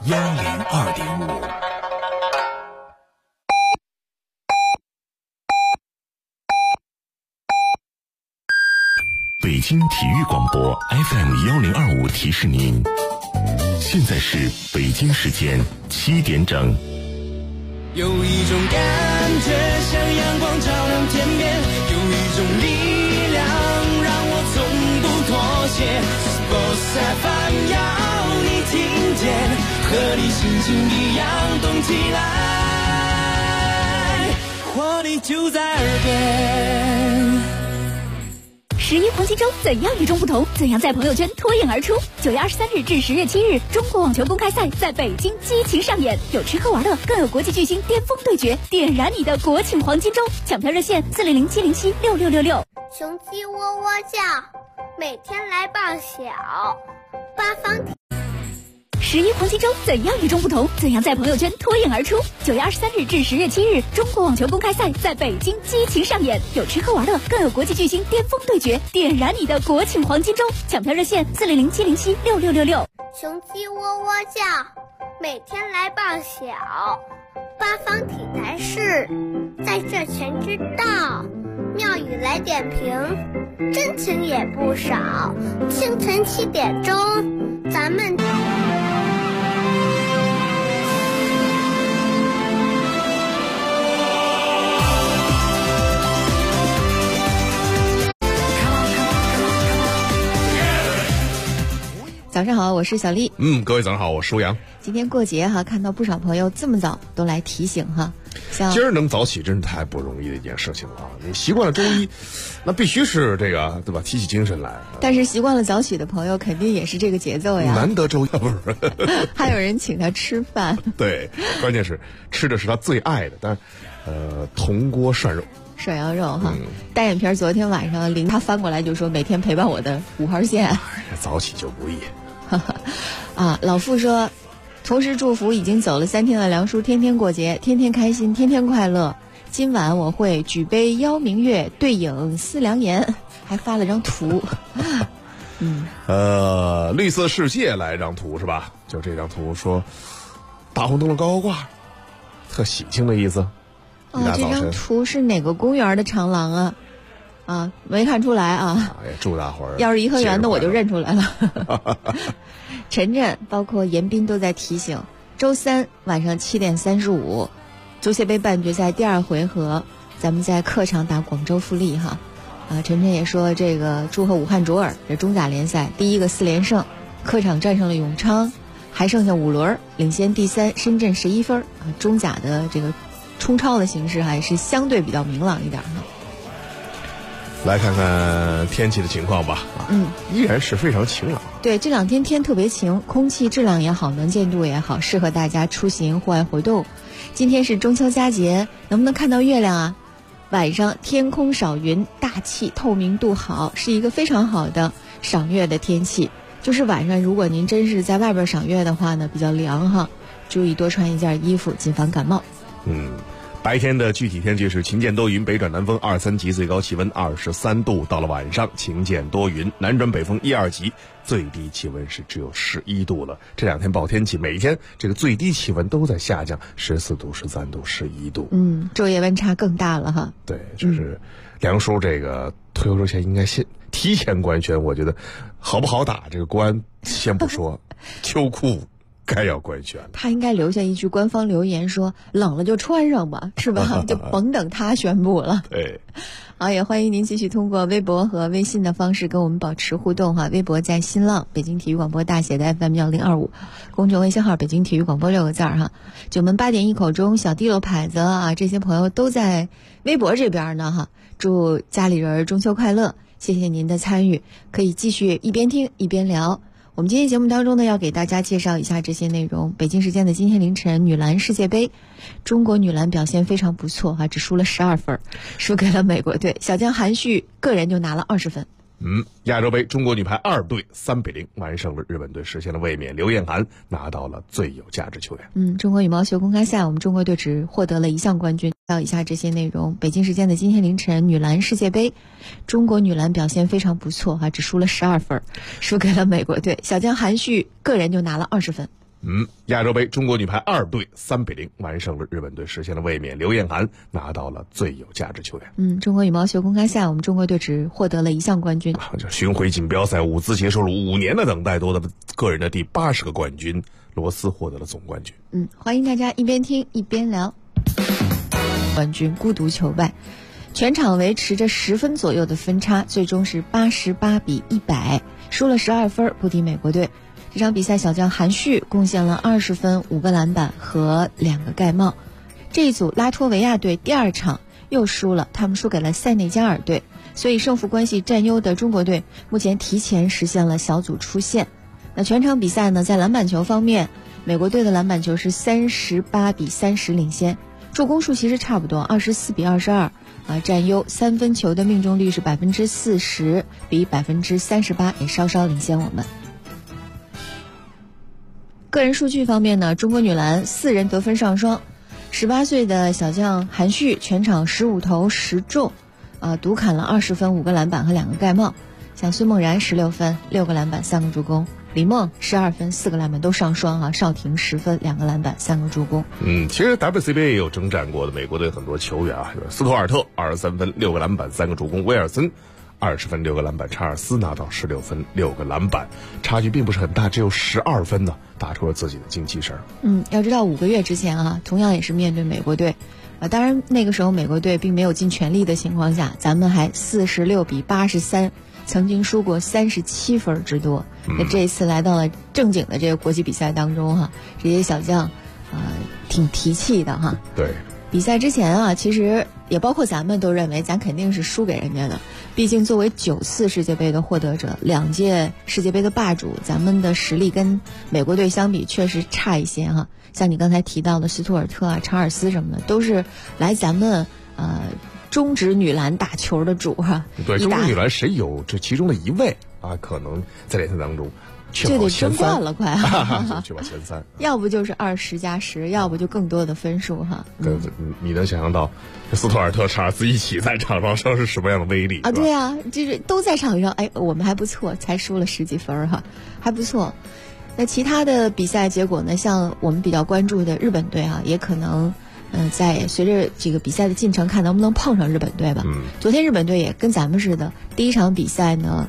102.5。北京体育广播 FM1025提示您，现在是北京时间7点整。 有一种感觉像阳光照亮天边，有一种力量让我从不妥协。Sports FM 要你听见，和你心情一样动起来，活力就在耳边。 11黄金周怎样与众不同？怎样在朋友圈脱颖而出？9月23日至10月7日，中国网球公开赛在北京激情上演，有吃喝玩乐，更有国际巨星巅峰对决，点燃你的国庆黄金周！抢票热线400-707-6666。 雄鸡喔喔叫，每天来报晓。八方 11黄金周怎样与众不同？怎样在朋友圈脱颖而出？9月23日至10月7日，中国网球公开赛在北京激情上演，有吃喝玩乐，更有国际巨星巅峰对决，点燃你的国庆黄金周！抢票热线400-707-6666。 雄鸡喔喔叫，每天来报晓。八方体坛事，在这全知道。妙语来点评，真情也不少。清晨7点钟，咱们早上好，我是小丽。 各位早上好，我是舒阳。 今天过节哈，看到不少朋友这么早都来提醒哈。 今儿能早起真是太不容易的一件事情了。你习惯了周一，那必须是这个对吧？提起精神来。 但是习惯了早起的朋友，肯定也是这个节奏呀。 难得周一不是？ 还有人请他吃饭。 对，关键是吃的是他最爱的，但铜锅涮肉。 涮羊肉哈，单眼皮昨天晚上他翻过来就说每天陪伴我的5号线。 早起就不易。 啊，老傅说，同时祝福已经走了3天的梁叔天天过节，天天开心，天天快乐。今晚我会举杯邀明月，对影思良言，还发了张图。 绿色世界来张图是吧？就这张图说，大红灯笼高高挂，特喜庆的意思。 这张图是哪个公园的长廊啊？啊，没看出来啊！ 祝大伙儿， 要是颐和园的我就认出来了。晨晨包括严彬都在提醒，周三晚上7点35，足协杯半决赛第2回合，咱们在客场打广州富力哈。晨晨也说这个祝贺武汉卓尔这中甲联赛第1个4连胜，客场战胜了永昌，还剩下5轮，领先第3深圳11分。中甲的这个冲超的形势还是相对比较明朗一点哈。 来看看天气的情况吧。依然是非常晴朗。 对，这2天天特别晴，空气质量也好，能见度也好，适合大家出行户外活动。今天是中秋佳节，能不能看到月亮啊？晚上天空少云，大气透明度好，是一个非常好的赏月的天气。就是晚上如果您真是在外边赏月的话呢，比较凉哈，注意多穿一件衣服，谨防感冒。 白天的具体天气是晴间多云，北转南风2、3级，最高气温23度。到了晚上，晴间多云，南转北风1、2级，最低气温是只有11度了。这2天暴天气，每天这个最低气温都在下降，14度、13度、11度。 昼夜温差更大了哈。 对，就是梁叔这个退休之前应该提前官宣，我觉得好不好打这个官先不说，秋裤该要官宣了。 他应该留下一句官方留言说，冷了就穿上吧，是吧？就甭等他宣布了。 对， 好，也欢迎您继续通过微博和微信的方式跟我们保持互动哈。微博在新浪北京体育广播大写的 FM1025，公众微信号北京体育广播6个字哈。九门8点一口钟，小地漏牌子啊，这些朋友都在微博这边呢哈。祝家里人中秋快乐，谢谢您的参与，可以继续一边听一边聊。我们今天节目当中呢，要给大家介绍一下这些内容。北京时间的今天凌晨，女篮世界杯，中国女篮表现非常不错只输了12分，输给了美国队。小将韩旭个人就拿了20分。 亚洲杯中国女排2队3比0完胜了日本队，实现了卫冕，刘晏含拿到了最有价值球员。 中国羽毛球公开赛，我们中国队只获得了1项冠军。到以下这些内容。北京时间的今天凌晨，女篮世界杯，中国女篮表现非常不错只输了12分，输给了美国队。小将韩旭个人就拿了20分。 亚洲杯中国女排2队3比0完胜了日本队，实现了卫冕，刘晏含拿到了最有价值球员。 中国羽毛球公开赛，我们中国队只获得了1项冠军。 这巡回锦标赛伍兹结束了5年的等待，夺得了个人的第80个冠军，罗斯获得了总冠军。 欢迎大家一边听一边聊。冠军孤独求败，全场维持着10分左右的分差，最终是88比100，输了12分，不敌美国队。这场比赛小将韩旭贡献了20分、5个篮板和2个盖帽。这一组拉脱维亚队第2场又输了，他们输给了塞内加尔队，所以胜负关系占优的中国队目前提前实现了小组出线。那全场比赛呢，在篮板球方面，美国队的篮板球是38比30领先，助攻数其实差不多，24比22，占优。3分球的命中率是40%，比38%也稍稍领先我们。个人数据方面呢，中国女篮4人得分上双，18岁的小将韩旭全场15投10中，独砍了20分、5个篮板和2个盖帽。像孙梦然16分、6个篮板、3个助攻，李梦12分、4个篮板都上双邵婷10分、2个篮板、3个助攻。 其实 WCBA 也有征战过的美国队很多球员斯图尔特23分、6个篮板、3个助攻，威尔森20分6个篮板，查尔斯拿到16分6个篮板，差距并不是很大，只有12分呢，打出了自己的精气神。 要知道5个月之前同样也是面对美国队，当然那个时候美国队并没有尽全力的情况下，咱们还46比83，曾经输过37分之多。那这一次来到了正经的这个国际比赛当中这些小将挺提气的对。 比赛之前其实也包括咱们都认为咱肯定是输给人家的，毕竟作为9次世界杯的获得者，2届世界杯的霸主，咱们的实力跟美国队相比确实差一些像你刚才提到的斯图尔特查尔斯什么的，都是来咱们中职女篮打球的主对，中职女篮谁有这其中的一位可能在联赛当中就得争冠了，快去把前3， 要不就是20加10，要不就更多的分数你能想象到斯图尔特、查尔斯一起在场上是什么样的威力对啊，就是都在场上，我们还不错，才输了10几分还不错。那其他的比赛结果呢？像我们比较关注的日本队也可能在随着这个比赛的进程，看能不能碰上日本队吧。昨天日本队也跟咱们似的，第一场比赛呢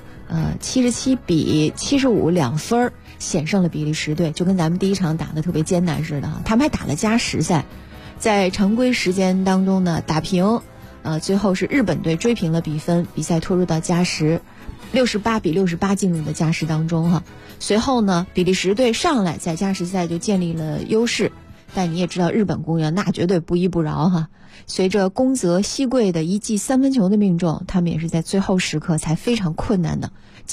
，77比752分险胜了比利时队，就跟咱们第一场打得特别艰难似的他们还打了加时赛，在常规时间当中呢打平，最后是日本队追平了比分，比赛拖入到加时，68比68进入的加时当中随后呢，比利时队上来在加时赛就建立了优势，但你也知道日本姑娘那绝对不依不饶随着宫泽希贵的一记3分球的命中，他们也是在最后时刻才非常困难的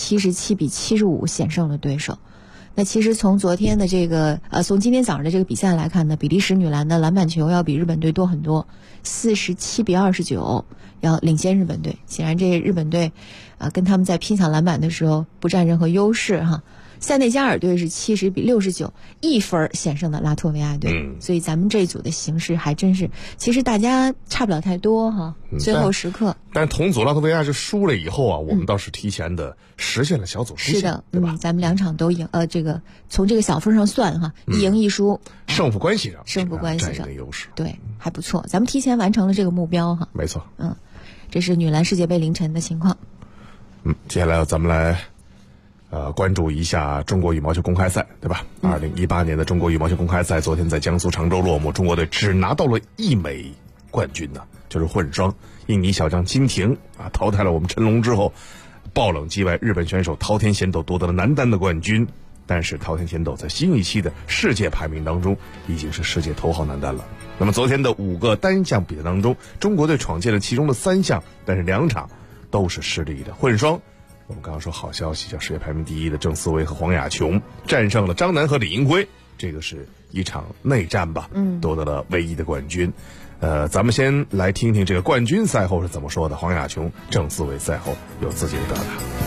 77比75险胜了对手。那其实从昨天的这个从今天早上的这个比赛来看呢，比利时女篮的篮板球要比日本队多很多，47比29要领先日本队。显然这日本队跟他们在拼抢篮板的时候不占任何优势塞内加尔队是70比69，1分险胜的拉脱维亚队。所以咱们这一组的形势还真是，其实大家差不了太多最后时刻。 但同组拉脱维亚是输了以后我们倒是提前的实现了小组出线， 是的， 对吧？ 咱们2场都赢，这个从这个小分上算1赢1输， 胜负关系上占一定优势， 对，还不错，咱们提前完成了这个目标没错。 这是女篮世界杯凌晨的情况。 接下来咱们来关注一下中国羽毛球公开赛，对吧？2018年的中国羽毛球公开赛昨天在江苏常州落幕，中国队只拿到了1枚冠军呢，就是混双。印尼小将金廷淘汰了我们陈龙之后，爆冷击败日本选手桃田贤斗，夺得了男单的冠军。但是桃田贤斗在新一期的世界排名当中已经是世界头号男单了。那么昨天的5个单项比赛当中，中国队闯进了其中的3项，但是2场都是失利的。混双我们刚刚说好消息，叫世界排名第1的郑思维和黄雅琼战胜了张楠和李银辉，这个是一场内战吧，夺得了唯一的冠军。咱们先来听听这个冠军赛后是怎么说的。黄雅琼、郑思维赛后有自己的表达。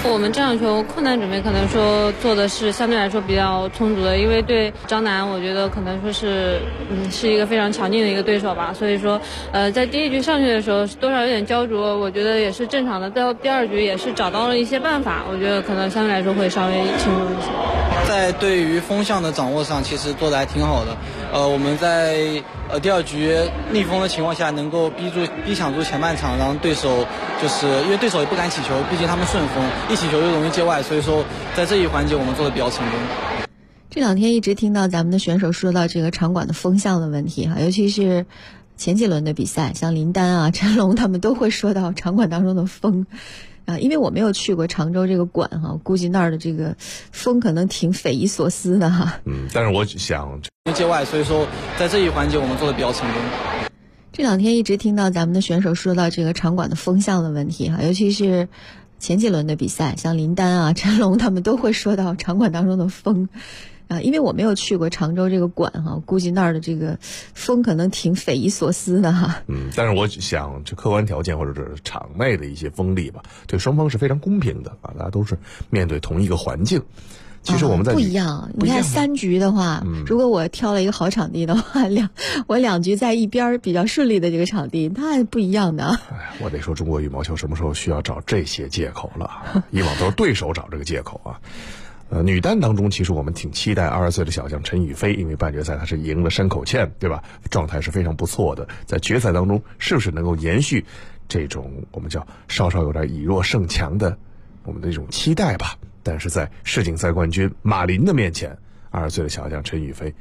我们这场球困难准备可能说做的是相对来说比较充足的，因为对张楠我觉得可能说是是一个非常强劲的一个对手吧，所以说在第一局上去的时候多少有点焦灼，我觉得也是正常的。到第二局也是找到了一些办法，我觉得可能相对来说会稍微轻松一些。 在对于风向的掌握上，其实做得还挺好的。我们在第二局逆风的情况下，能够逼抢住前半场，让对手就是因为对手也不敢起球，毕竟他们顺风，一起球就容易界外，所以说在这一环节我们做得比较成功。 这两天一直听到咱们的选手说到这个场馆的风向的问题哈，尤其是前几轮的比赛，像林丹啊、陈龙他们都会说到场馆当中的风。因为我没有去过常州这个馆哈，估计那儿的这个风可能挺匪夷所思的哈。 但是我想界外，所以说在这一环节我们做得比较成功。 这两天一直听到咱们的选手说到这个场馆的风向的问题哈，尤其是前几轮的比赛，像林丹啊、陈龙他们都会说到场馆当中的风。因为我没有去过常州这个馆哈，估计那儿的这个风可能挺匪夷所思的哈。 但是我想这客观条件或者是场内的一些风力吧，对双方是非常公平的啊，大家都是面对同一个环境。其实我们在不一样，你看3局的话，如果我挑了一个好场地的话，我2局在一边比较顺利的这个场地，那不一样的。 我得说中国羽毛球什么时候需要找这些借口了？以往都是对手找这个借口啊。女单当中，其实我们挺期待20岁的小将陈雨菲，因为半决赛她是赢了山口茜，对吧？状态是非常不错的。在决赛当中，是不是能够延续这种我们叫稍稍有点以弱胜强的我们的这种期待吧？但是在世锦赛冠军马林的面前，20岁的小将陈雨菲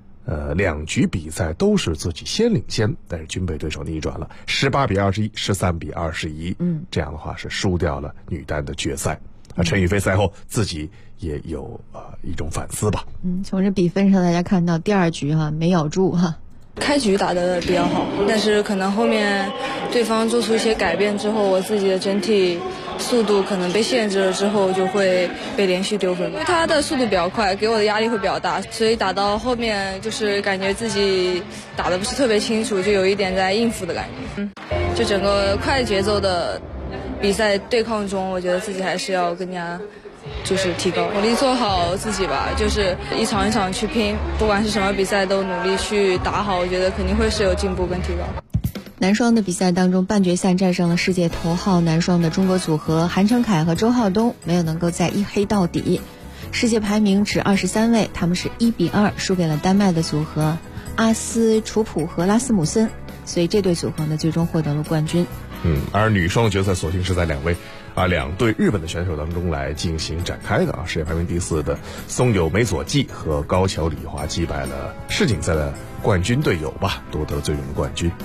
，2局比赛都是自己先领先，但是均被对手逆转了，18比21、13比21。这样的话是输掉了女单的决赛。陈雨菲赛后自己也有一种反思吧。 从这比分上大家看到第2局哈没咬住哈。 开局打得比较好，但是可能后面对方做出一些改变之后，我自己的整体速度可能被限制了之后，就会被连续丢分。因为他的速度比较快，给我的压力会比较大，所以打到后面就是感觉自己打得不是特别清楚，就有一点在应付的感觉。就整个快节奏的比赛对抗中，我觉得自己还是要更加就是提高，努力做好自己吧，就是一场一场去拼，不管是什么比赛都努力去打好，我觉得肯定会是有进步跟提高。 男双的比赛当中，半决赛战胜了世界头号男双的中国组合韩成凯和周浩东，没有能够在一黑到底。世界排名只23位，他们是1比2输给了丹麦的组合阿斯楚普和拉斯姆森，所以这对组合呢最终获得了冠军。 而女双的决赛索性是在两对日本的选手当中来进行展开的啊。世界排名第4的松友美佐纪和高桥李华击败了世锦赛的冠军队友吧，夺得最终的冠军。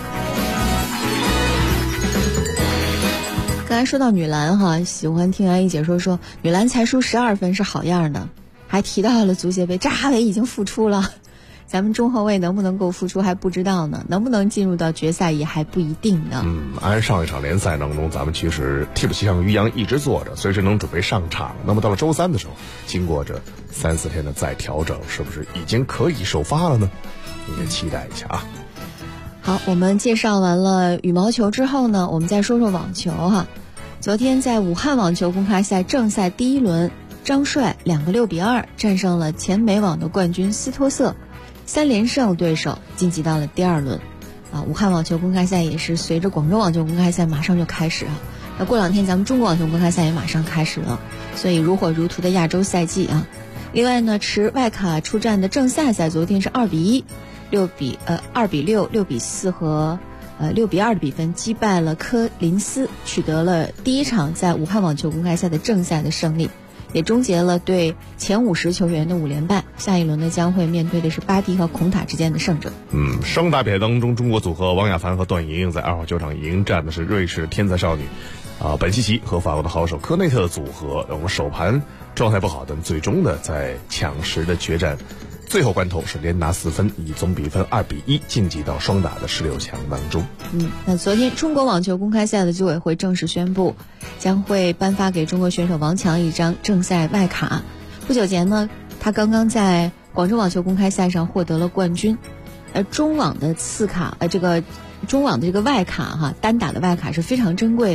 刚才说到女篮哈，喜欢听安一解说女篮才输12分是好样的，还提到了足协杯，扎哈维已经复出了。咱们中后卫能不能够复出还不知道呢，能不能进入到决赛也还不一定呢。 按上一场联赛当中，咱们其实替补席上于洋一直坐着，随时能准备上场。那么到了周3的时候，经过这3-4天的再调整，是不是已经可以首发了呢？你也期待一下啊。 好，我们介绍完了羽毛球之后呢，我们再说说网球哈。昨天在武汉网球公开赛正赛第1轮，张帅2个6比2战胜了前美网的冠军斯托瑟，3连胜对手晋级到了第2轮。武汉网球公开赛也是随着广州网球公开赛马上就开始啊。那过2天咱们中国网球公开赛也马上开始了，所以如火如荼的亚洲赛季啊。另外呢，持外卡出战的正赛昨天是2比1、2比6、6比4和6比2的比分击败了科林斯，取得了第1场在武汉网球公开赛的正赛的胜利，也终结了对前50球员的5连败。下一轮呢将会面对的是巴蒂和孔塔之间的胜者。 双打比赛当中，中国组合王亚凡和段莹莹在2号球场迎战的是瑞士天才少女本西奇和法国的好手科内特的组合。我们首盘状态不好，但最终呢在抢十的决战最后关头是连拿4分，以总比分2比1晋级到双打的16强当中。 那昨天中国网球公开赛的组委会正式宣布，将会颁发给中国选手王强一张正赛外卡。不久前呢，他刚刚在广州网球公开赛上获得了冠军。中网的次卡，中网的这个外卡哈，单打的外卡是非常珍贵的。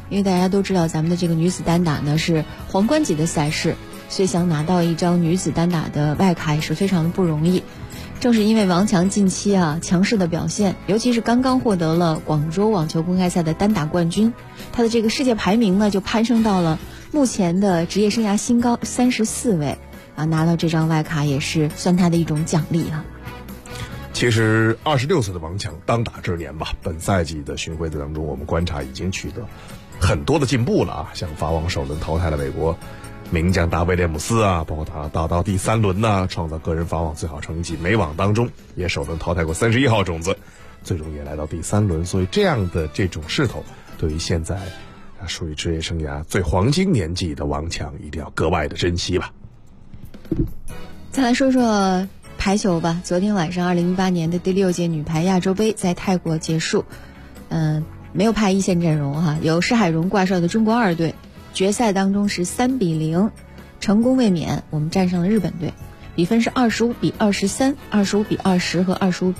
因为大家都知道咱们的这个女子单打呢是皇冠级的赛事，所以想拿到一张女子单打的外卡也是非常的不容易。正是因为王强近期强势的表现，尤其是刚刚获得了广州网球公开赛的单打冠军，他的这个世界排名呢就攀升到了目前的职业生涯新高34位拿到这张外卡也是算他的一种奖励其实26岁的王强当打之年吧，本赛季的巡回赛当中，我们观察已经取得很多的进步了像法网首轮淘汰了美国名将达维廉姆斯包括他打到第3轮创造个人法网最好成绩，美网当中也首轮淘汰过31号种子，最终也来到第3轮，所以这样的这种势头，对于现在属于职业生涯最黄金年纪的王强，一定要格外的珍惜吧。 再来说说排球吧，昨天晚上2018年的第6届女排亚洲杯在泰国结束，没有派一线阵容有施海荣挂帅的中国2队。决赛当中是3-0成功卫冕，我们战胜了日本队，比分是25-23、25-20和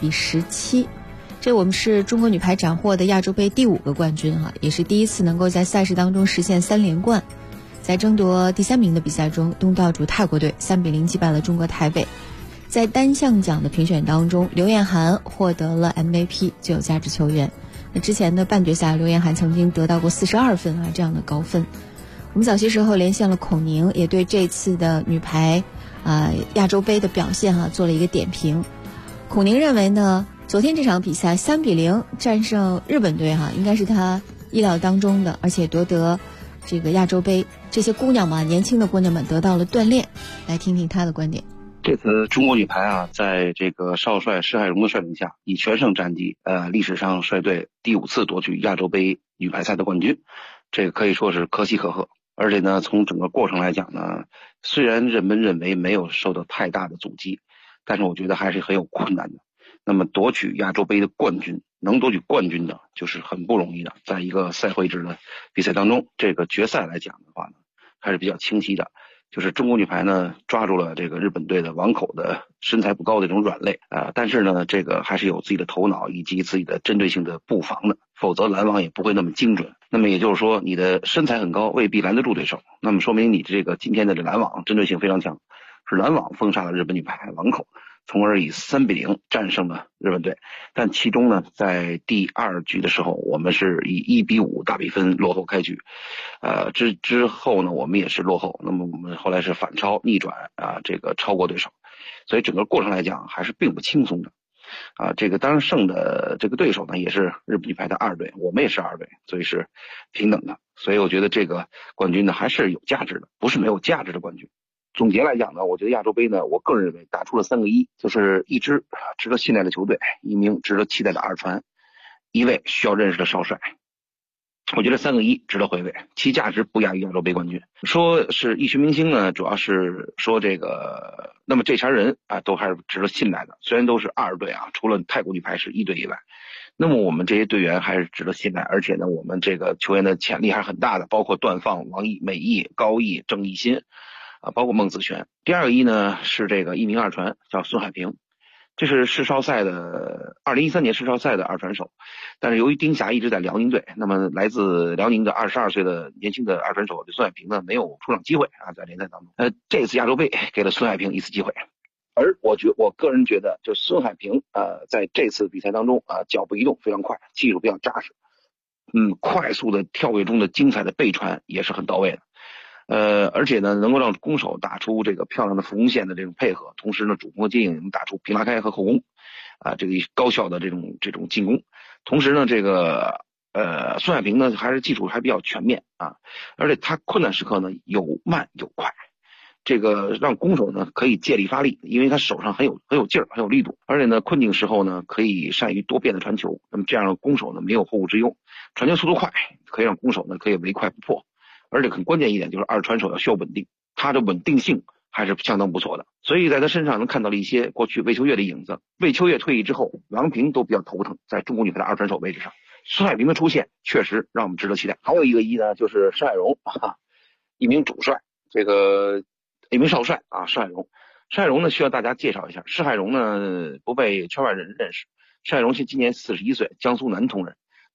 25-17。这我们是中国女排斩获的亚洲杯第5个冠军也是第一次能够在赛事当中实现3连冠。在争夺第3名的比赛中，东道主泰国队3-0击败了中国台北。在单项奖的评选当中，刘晏含获得了 MVP 最有价值球员。那之前的半决赛，刘晏含曾经得到过42分这样的高分。我们早些时候连线了孔宁，也对这次的女排亚洲杯的表现做了一个点评。孔宁认为呢，昨天这场比赛3-0战胜日本队应该是他意料当中的，而且夺得这个亚洲杯，这些姑娘年轻的姑娘们得到了锻炼。来听听他的观点。 这次中国女排在这个少帅施海荣的率领下，以全胜战绩历史上率队第5次夺取亚洲杯女排赛的冠军，这个可以说是可喜可贺。而且呢，从整个过程来讲呢，虽然人们认为没有受到太大的阻击，但是我觉得还是很有困难的。那么夺取亚洲杯的冠军，能夺取冠军的就是很不容易的。在一个赛会制的比赛当中，这个决赛来讲的话呢，还是比较清晰的。就是中国女排呢抓住了这个日本队的网口的身材不高的这种软肋但是呢这个还是有自己的头脑以及自己的针对性的布防的，否则拦网也不会那么精准。那么也就是说，你的身材很高未必拦得住对手，那么说明你这个今天的这拦网针对性非常强，是拦网封杀了日本女排网口，从而以3-0战胜了日本队。但其中呢，在第2局的时候，我们是以1-5大比分落后开局，之后呢，我们也是落后，那么我们后来是反超逆转这个超过对手，所以整个过程来讲还是并不轻松的。这个当然胜的这个对手呢也是日本女排的2队，我们也是2队，所以是平等的。所以我觉得这个冠军呢还是有价值的，不是没有价值的冠军。总结来讲呢，我觉得亚洲杯呢，我个人认为打出了3个1，就是一支值得信赖的球队，一名值得期待的二传，一位需要认识的少帅。我觉得3个1值得回味，其价值不亚于亚洲杯冠军。说是一群明星呢，主要是说这个，那么这茬人都还是值得信赖的。虽然都是2队除了泰国女排是1队以外，那么我们这些队员还是值得信赖，而且呢，我们这个球员的潜力还是很大的，包括段放、王毅、美毅、高毅、郑义欣包括孟子璇。第2个1呢是这个一名二传，叫孙海平。这是世少赛的2013年世少赛的二传手，但是由于丁霞一直在辽宁队，那么来自辽宁的22岁的年轻的二传手孙海平呢没有出场机会在联赛当中。这次亚洲杯给了孙海平一次机会，而我个人觉得，就孙海平在这次比赛当中脚步移动非常快，技术比较扎实，快速的跳跃中的精彩的背传也是很到位的。而且呢，能够让攻手打出这个漂亮的副攻线的这种配合，同时呢，主攻接应能打出平拉开和后攻，这个高效的这种进攻。同时呢，这个孙海平呢还是技术还比较全面而且他困难时刻呢有慢有快，这个让攻手呢可以借力发力，因为他手上很有劲儿，很有力度，而且呢困境时候呢可以善于多变的传球，那么这样的攻手呢没有后顾之忧，传球速度快，可以让攻手呢可以唯快不破。而且很关键一点就是二传手要需要稳定，他的稳定性还是相当不错的，所以在他身上能看到了一些过去魏秋月的影子。魏秋月退役之后，郎平都比较头疼在中国女排的二传手位置上，孙海平的出现确实让我们值得期待。还有一个1呢，就是施海荣一名主帅，这个一名少帅施海荣。施海荣呢需要大家介绍一下，施海荣呢不被圈外人认识，施海荣今年41岁，江苏南通人。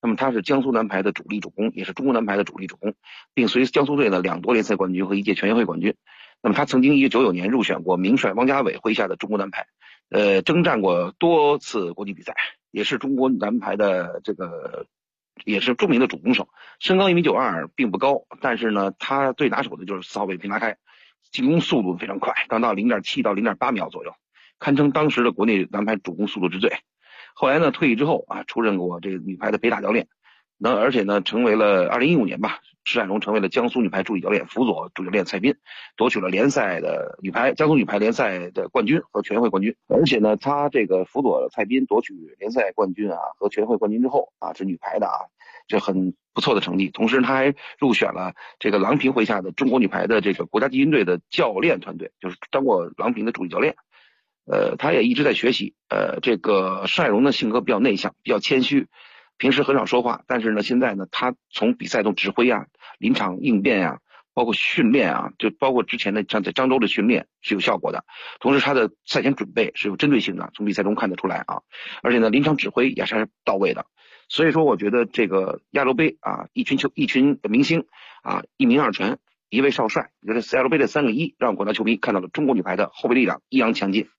那么他是江苏男排的主力主攻，也是中国男排的主力主攻，并随江苏队呢2夺联赛冠军和1届全运会冠军。那么他曾经1999年入选过名帅王家伟麾下的中国男排，征战过多次国际比赛，也是中国男排的也是著名的主攻手。身高1.92米，并不高，但是呢，他最拿手的就是4号位平拉开，进攻速度非常快，达到0.7到0.8秒左右，堪称当时的国内男排主攻速度之最。后来呢，退役之后啊，出任过这个女排的北打教练，而且呢，成为了2015年吧，施海荣成为了江苏女排助理教练，辅佐主教练蔡斌，夺取了江苏女排联赛的冠军和全运会冠军。而且呢，他这个辅佐蔡斌夺取联赛冠军啊和全运会冠军之后啊，这女排的这很不错的成绩。同时他还入选了这个郎平麾下的中国女排的这个国家集训队的教练团队，就是当过郎平的助理教练。他也一直在学习。这个施海荣的性格比较内向，比较谦虚，平时很少说话，但是呢，现在呢，他从比赛中指挥啊、临场应变啊，包括训练啊，就包括之前的像在漳州的训练是有效果的。同时，他的赛前准备是有针对性的，从比赛中看得出来啊。而且呢，临场指挥也是到位的。所以说，我觉得这个亚洲杯啊，一群明星啊，一明二全，一位少帅，也就是亚洲杯的3个1，让广大球迷看到了中国女排的后备力量益扬强劲。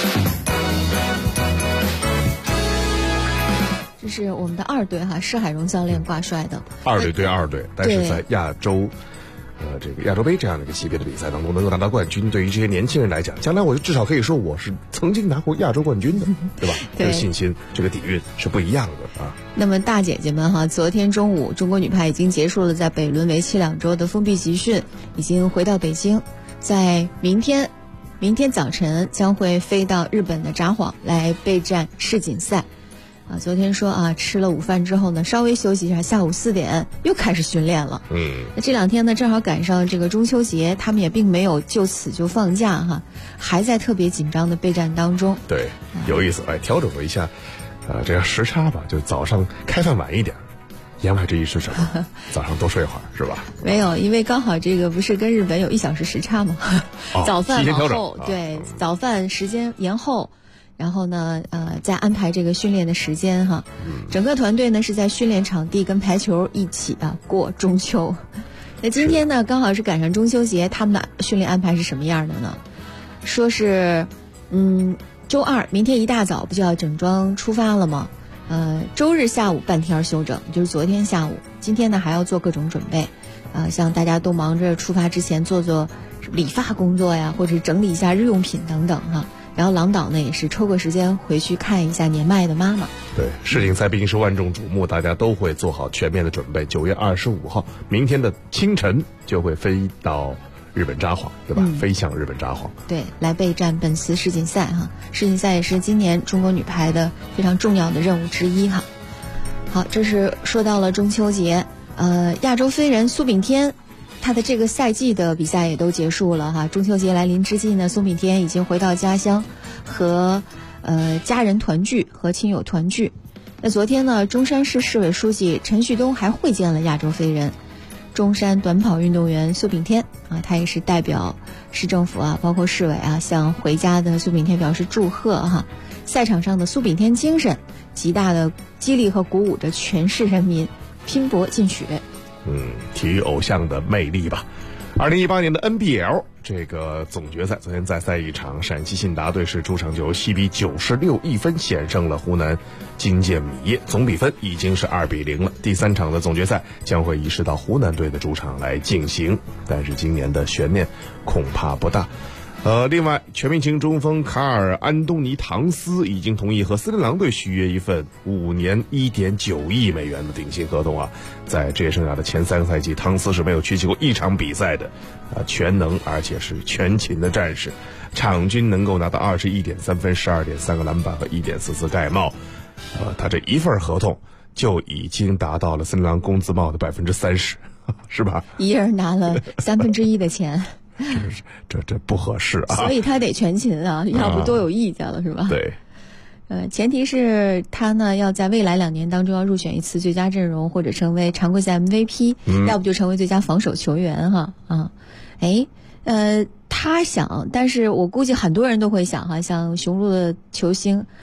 这是我们的2队哈，施海荣教练挂帅的 2队对2队，但是在亚洲这个亚洲杯这样的一个级别的比赛当中能够拿到冠军，对于这些年轻人来讲，将来我就至少可以说我是曾经拿过亚洲冠军的，对吧？这个信心，这个底蕴是不一样的啊。 那么大姐姐们哈，昨天中午中国女排已经结束了在北仑为期2周的封闭集训，已经回到北京，在明天早晨将会飞到日本的札幌来备战世锦赛。昨天说啊，吃了午饭之后呢，稍微休息一下，下午4点又开始训练了。那这2天呢，正好赶上这个中秋节，他们也并没有就此就放假哈，还在特别紧张的备战当中。 对，有意思，调整了一下，这样时差吧，就早上开饭晚一点。言外之意是什么？早上多睡会儿是吧？ 没有，因为刚好这个不是跟日本有1小时时差吗？早饭往后，对，早饭时间延后。然后呢，再安排这个训练的时间哈。整个团队呢是在训练场地跟排球一起过中秋。那今天呢刚好是赶上中秋节，他们的训练安排是什么样的呢？说是，周2明天一大早不就要整装出发了吗？周日下午半天休整，就是昨天下午。今天呢还要做各种准备，像大家都忙着出发之前做理发工作呀，或者整理一下日用品等等哈。然后郎导呢也是抽个时间回去看一下年迈的妈妈。 对，世锦赛毕竟是万众瞩目，大家都会做好全面的准备。9月25号，明天的清晨就会飞到日本札幌，对吧？飞向日本札幌， 对，来备战本次世锦赛哈。世锦赛也是今年中国女排的非常重要的任务之一哈。好，这是说到了中秋节，亚洲飞人苏炳添。他的这个赛季的比赛也都结束了哈，中秋节来临之际呢，苏炳添已经回到家乡，和家人团聚，和亲友团聚。那昨天呢，中山市市委书记陈旭东还会见了亚洲飞人，中山短跑运动员苏炳添他也是代表市政府包括市委向回家的苏炳添表示祝贺哈。赛场上的苏炳添精神，极大的激励和鼓舞着全市人民拼搏进取。 体育偶像的魅力吧。2018年的 NBL 这个总决赛，昨天再赛一场，陕西信达队是主场就7比96一分险胜了湖南金健米业，总比分已经是2比0了。第3场的总决赛将会移师到湖南队的主场来进行，但是今年的悬念恐怕不大。另外，全明星中锋卡尔·安东尼·唐斯已经同意和斯里兰队续约一份5年1.9亿美元的顶薪合同在职业生涯的前3个赛季，唐斯是没有缺席过一场比赛的，全能而且是全勤的战士，场均能够拿到21.3分、12.3个篮板和1.4次盖帽。他这一份合同就已经达到了斯里兰工资帽的30%，是吧？ 一人拿了1/3的钱。 这不合适所以他得全勤要不多有意见了，是吧？ 对。 前提是他呢要在未来2年当中要入选一次最佳阵容，或者成为常规赛 MVP，要不就成为最佳防守球员哈。他想，但是我估计很多人都会想像雄鹿的球星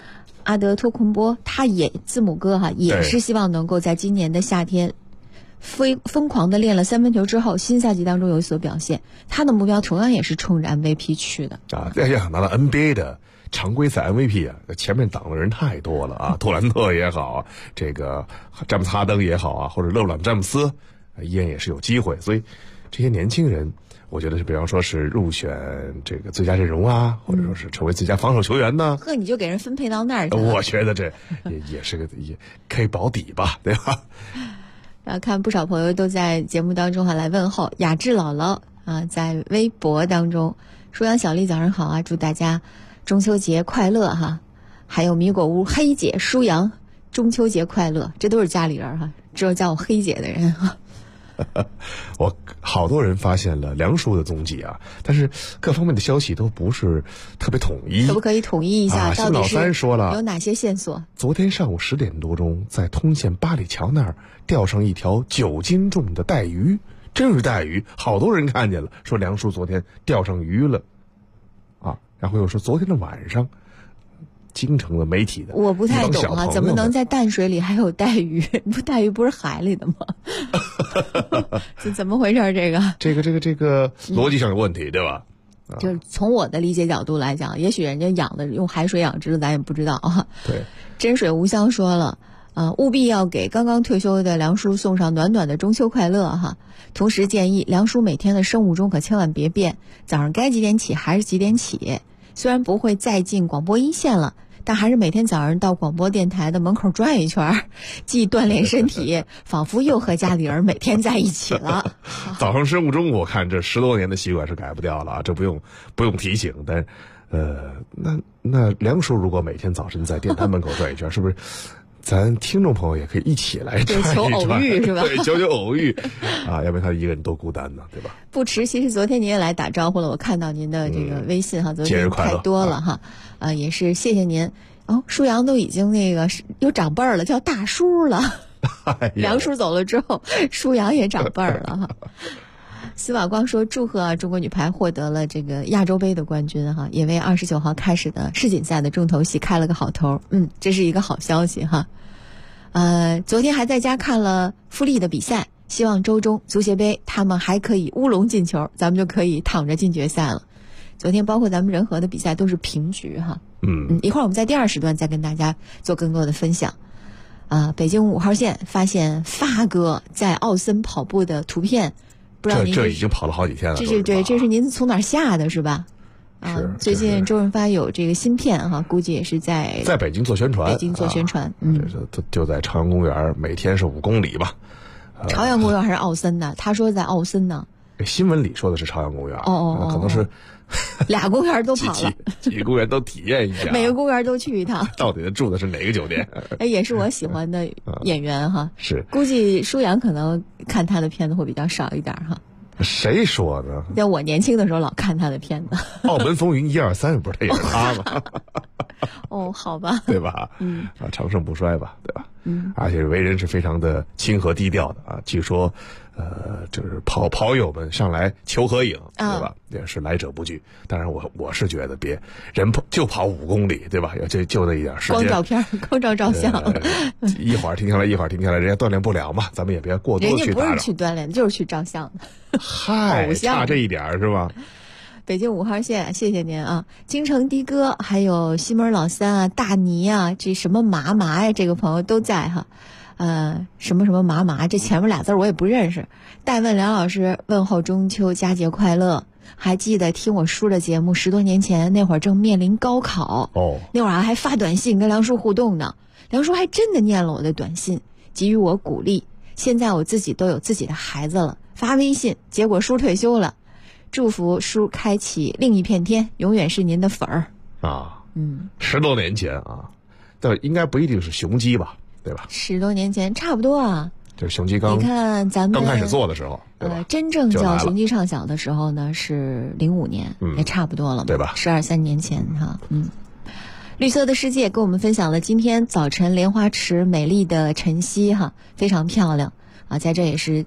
阿德托昆波，他也字母哥哈，也是希望能够在今年的夏天疯狂的练了三分球之后，新赛季当中有所表现。他的目标同样也是冲着 MVP 去的啊！要拿到 NBA 的常规赛 MVP 啊，前面挡的人太多了啊！杜兰特也好，这个詹姆斯哈登也好啊，或者勒布朗詹姆斯，依然也是有机会。所以这些年轻人，我觉得是比方说是入选这个最佳阵容啊，或者说是成为最佳防守球员呢。 呵，你就给人分配到那儿去了。 我觉得这也是个也可以保底吧，对吧？ 然后看不少朋友都在节目当中来问候雅致姥姥啊，在微博当中，舒阳小丽早上好啊，祝大家中秋节快乐哈！还有米果屋黑姐舒阳中秋节快乐，这都是家里人哈，只有叫我黑姐的人哈。 我好多人发现了梁叔的踪迹啊，但是各方面的消息都不是特别统一， 可不可以统一一下？到底老三说了有哪些线索？ 昨天上午10点多钟，在通县八里桥那儿钓上一条9斤重的带鱼，真是带鱼，好多人看见了，说梁叔昨天钓上鱼了，啊，然后又说昨天的晚上。京城的媒体的， 我不太懂啊，怎么能在淡水里还有带鱼？带鱼不是海里的吗？这怎么回事？这个逻辑上有问题，对吧？ 就是从我的理解角度来讲，也许人家养的用海水养殖的，咱也不知道啊。 对， 真水无香说了，务必要给刚刚退休的梁叔送上暖暖的中秋快乐哈。同时建议梁叔每天的生物钟可千万别变，早上该几点起还是几点起。虽然不会再进广播一线了，但还是每天早上到广播电台的门口转一圈，既锻炼身体，仿佛又和家里人每天在一起了。 早上生物钟，我看这10多年的习惯是改不掉了啊，这不用提醒。但那梁叔如果每天早晨在电台门口转一圈，是不是？咱听众朋友也可以一起来转一转， 求偶遇是吧？ 对，求偶遇啊，要不然他一个人多孤单呢，对吧？ 不迟，其实昨天您也来打招呼了，我看到您的这个微信哈，昨天太多了哈，也是谢谢您。哦，舒阳都已经那个有长辈儿了，叫大叔了。梁叔走了之后，舒阳也长辈儿了哈。司马光说：“祝贺中国女排获得了这个亚洲杯的冠军哈，也为29号开始的世锦赛的重头戏开了个好头。这是一个好消息哈。昨天还在家看了富力的比赛，希望周中足协杯他们还可以乌龙进球，咱们就可以躺着进决赛了。昨天包括咱们人和的比赛都是平局哈。一会儿我们在第2时段再跟大家做更多的分享。北京5号线发现发哥在奥森跑步的图片。”不知道您这已经跑了好几天了。 这是您从哪儿下的是吧？ 是。 最近周润发有这个新片哈，估计也是在北京做宣传。 北京做宣传， 就在朝阳公园，每天是5公里吧。 朝阳公园还是奥森呢？他说在奥森呢。 新闻里说的是朝阳公园。可能是俩公园都跑了， 几个公园都体验一下， 每个公园都去一趟。 到底住的是哪个酒店？ 也是我喜欢的演员哈。 是。 估计舒阳可能看他的片子会比较少一点哈。 谁说的？ 在我年轻的时候老看他的片子。 澳门风云1、2、3不是他也是他吗？ 好吧。 对吧？长盛不衰吧，对吧？而且为人是非常的亲和低调的啊。据说，就是跑友们上来求合影，对吧？也是来者不拒。当然我是觉得别人就跑5公里，对吧？就那一点时间， 光照片，光照相， 一会儿停下来，一会儿停下来，人家锻炼不了嘛，咱们也别过多去打扰。 人家不是去锻炼，就是去照相的。 嗨，差这一点是吧？ 北京5号线，谢谢您啊！京城的哥，还有西门老三啊，大尼啊，这什么麻麻呀，这个朋友都在哈。什么什么麻麻，这前面俩字我也不认识。代问梁老师问候中秋佳节快乐，还记得听我叔的节目10多年前，那会儿正面临高考那会儿还发短信跟梁叔互动呢，梁叔还真的念了我的短信，给予我鼓励。现在我自己都有自己的孩子了，发微信，结果叔退休了。祝福叔开启另一片天，永远是您的粉儿啊！10多年前啊，但应该不一定是雄鸡吧，对吧 ？10多年前差不多啊， 就是雄鸡你看咱们刚开始做的时候，对吧？ 真正叫雄鸡上小的时候呢是05年，也差不多了嘛， 对吧 ？12、13年前哈，绿色的世界跟我们分享了今天早晨莲花池美丽的晨曦哈，非常漂亮啊，在这也是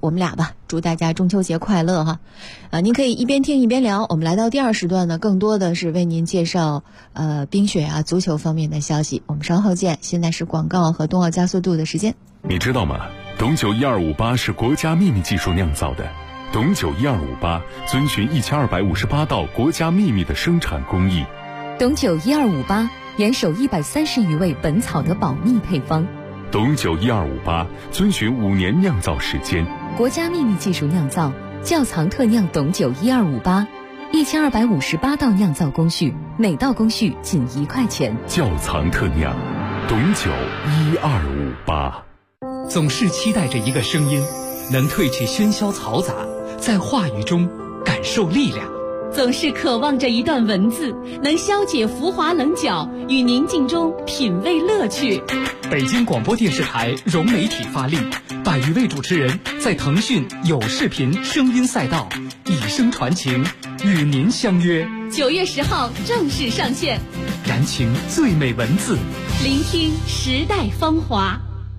我们俩吧，祝大家中秋节快乐哈！您可以一边听一边聊。我们来到第2时段呢，更多的是为您介绍冰雪啊、足球方面的消息。我们稍后见。现在是广告和冬奥加速度的时间。 你知道吗？董酒1258是国家秘密技术酿造的。董酒1258遵循1258道国家秘密的生产工艺。 董酒1258严守130余位本草的保密配方。 董酒1258遵循5年酿造时间， 国家秘密技术酿造，窖藏特酿董酒1258，1258道酿造工序，每道工序仅1块钱。 窖藏特酿，董酒1258。 总是期待着一个声音，能褪去喧嚣嘈杂，在话语中感受力量。 总是渴望着一段文字，能消解浮华棱角，与宁静中品味乐趣。 北京广播电视台融媒体发力，100余位主持人在腾讯有视频声音赛道以声传情，与您相约。 9月10号正式上线， 燃情最美文字， 聆听时代芳华。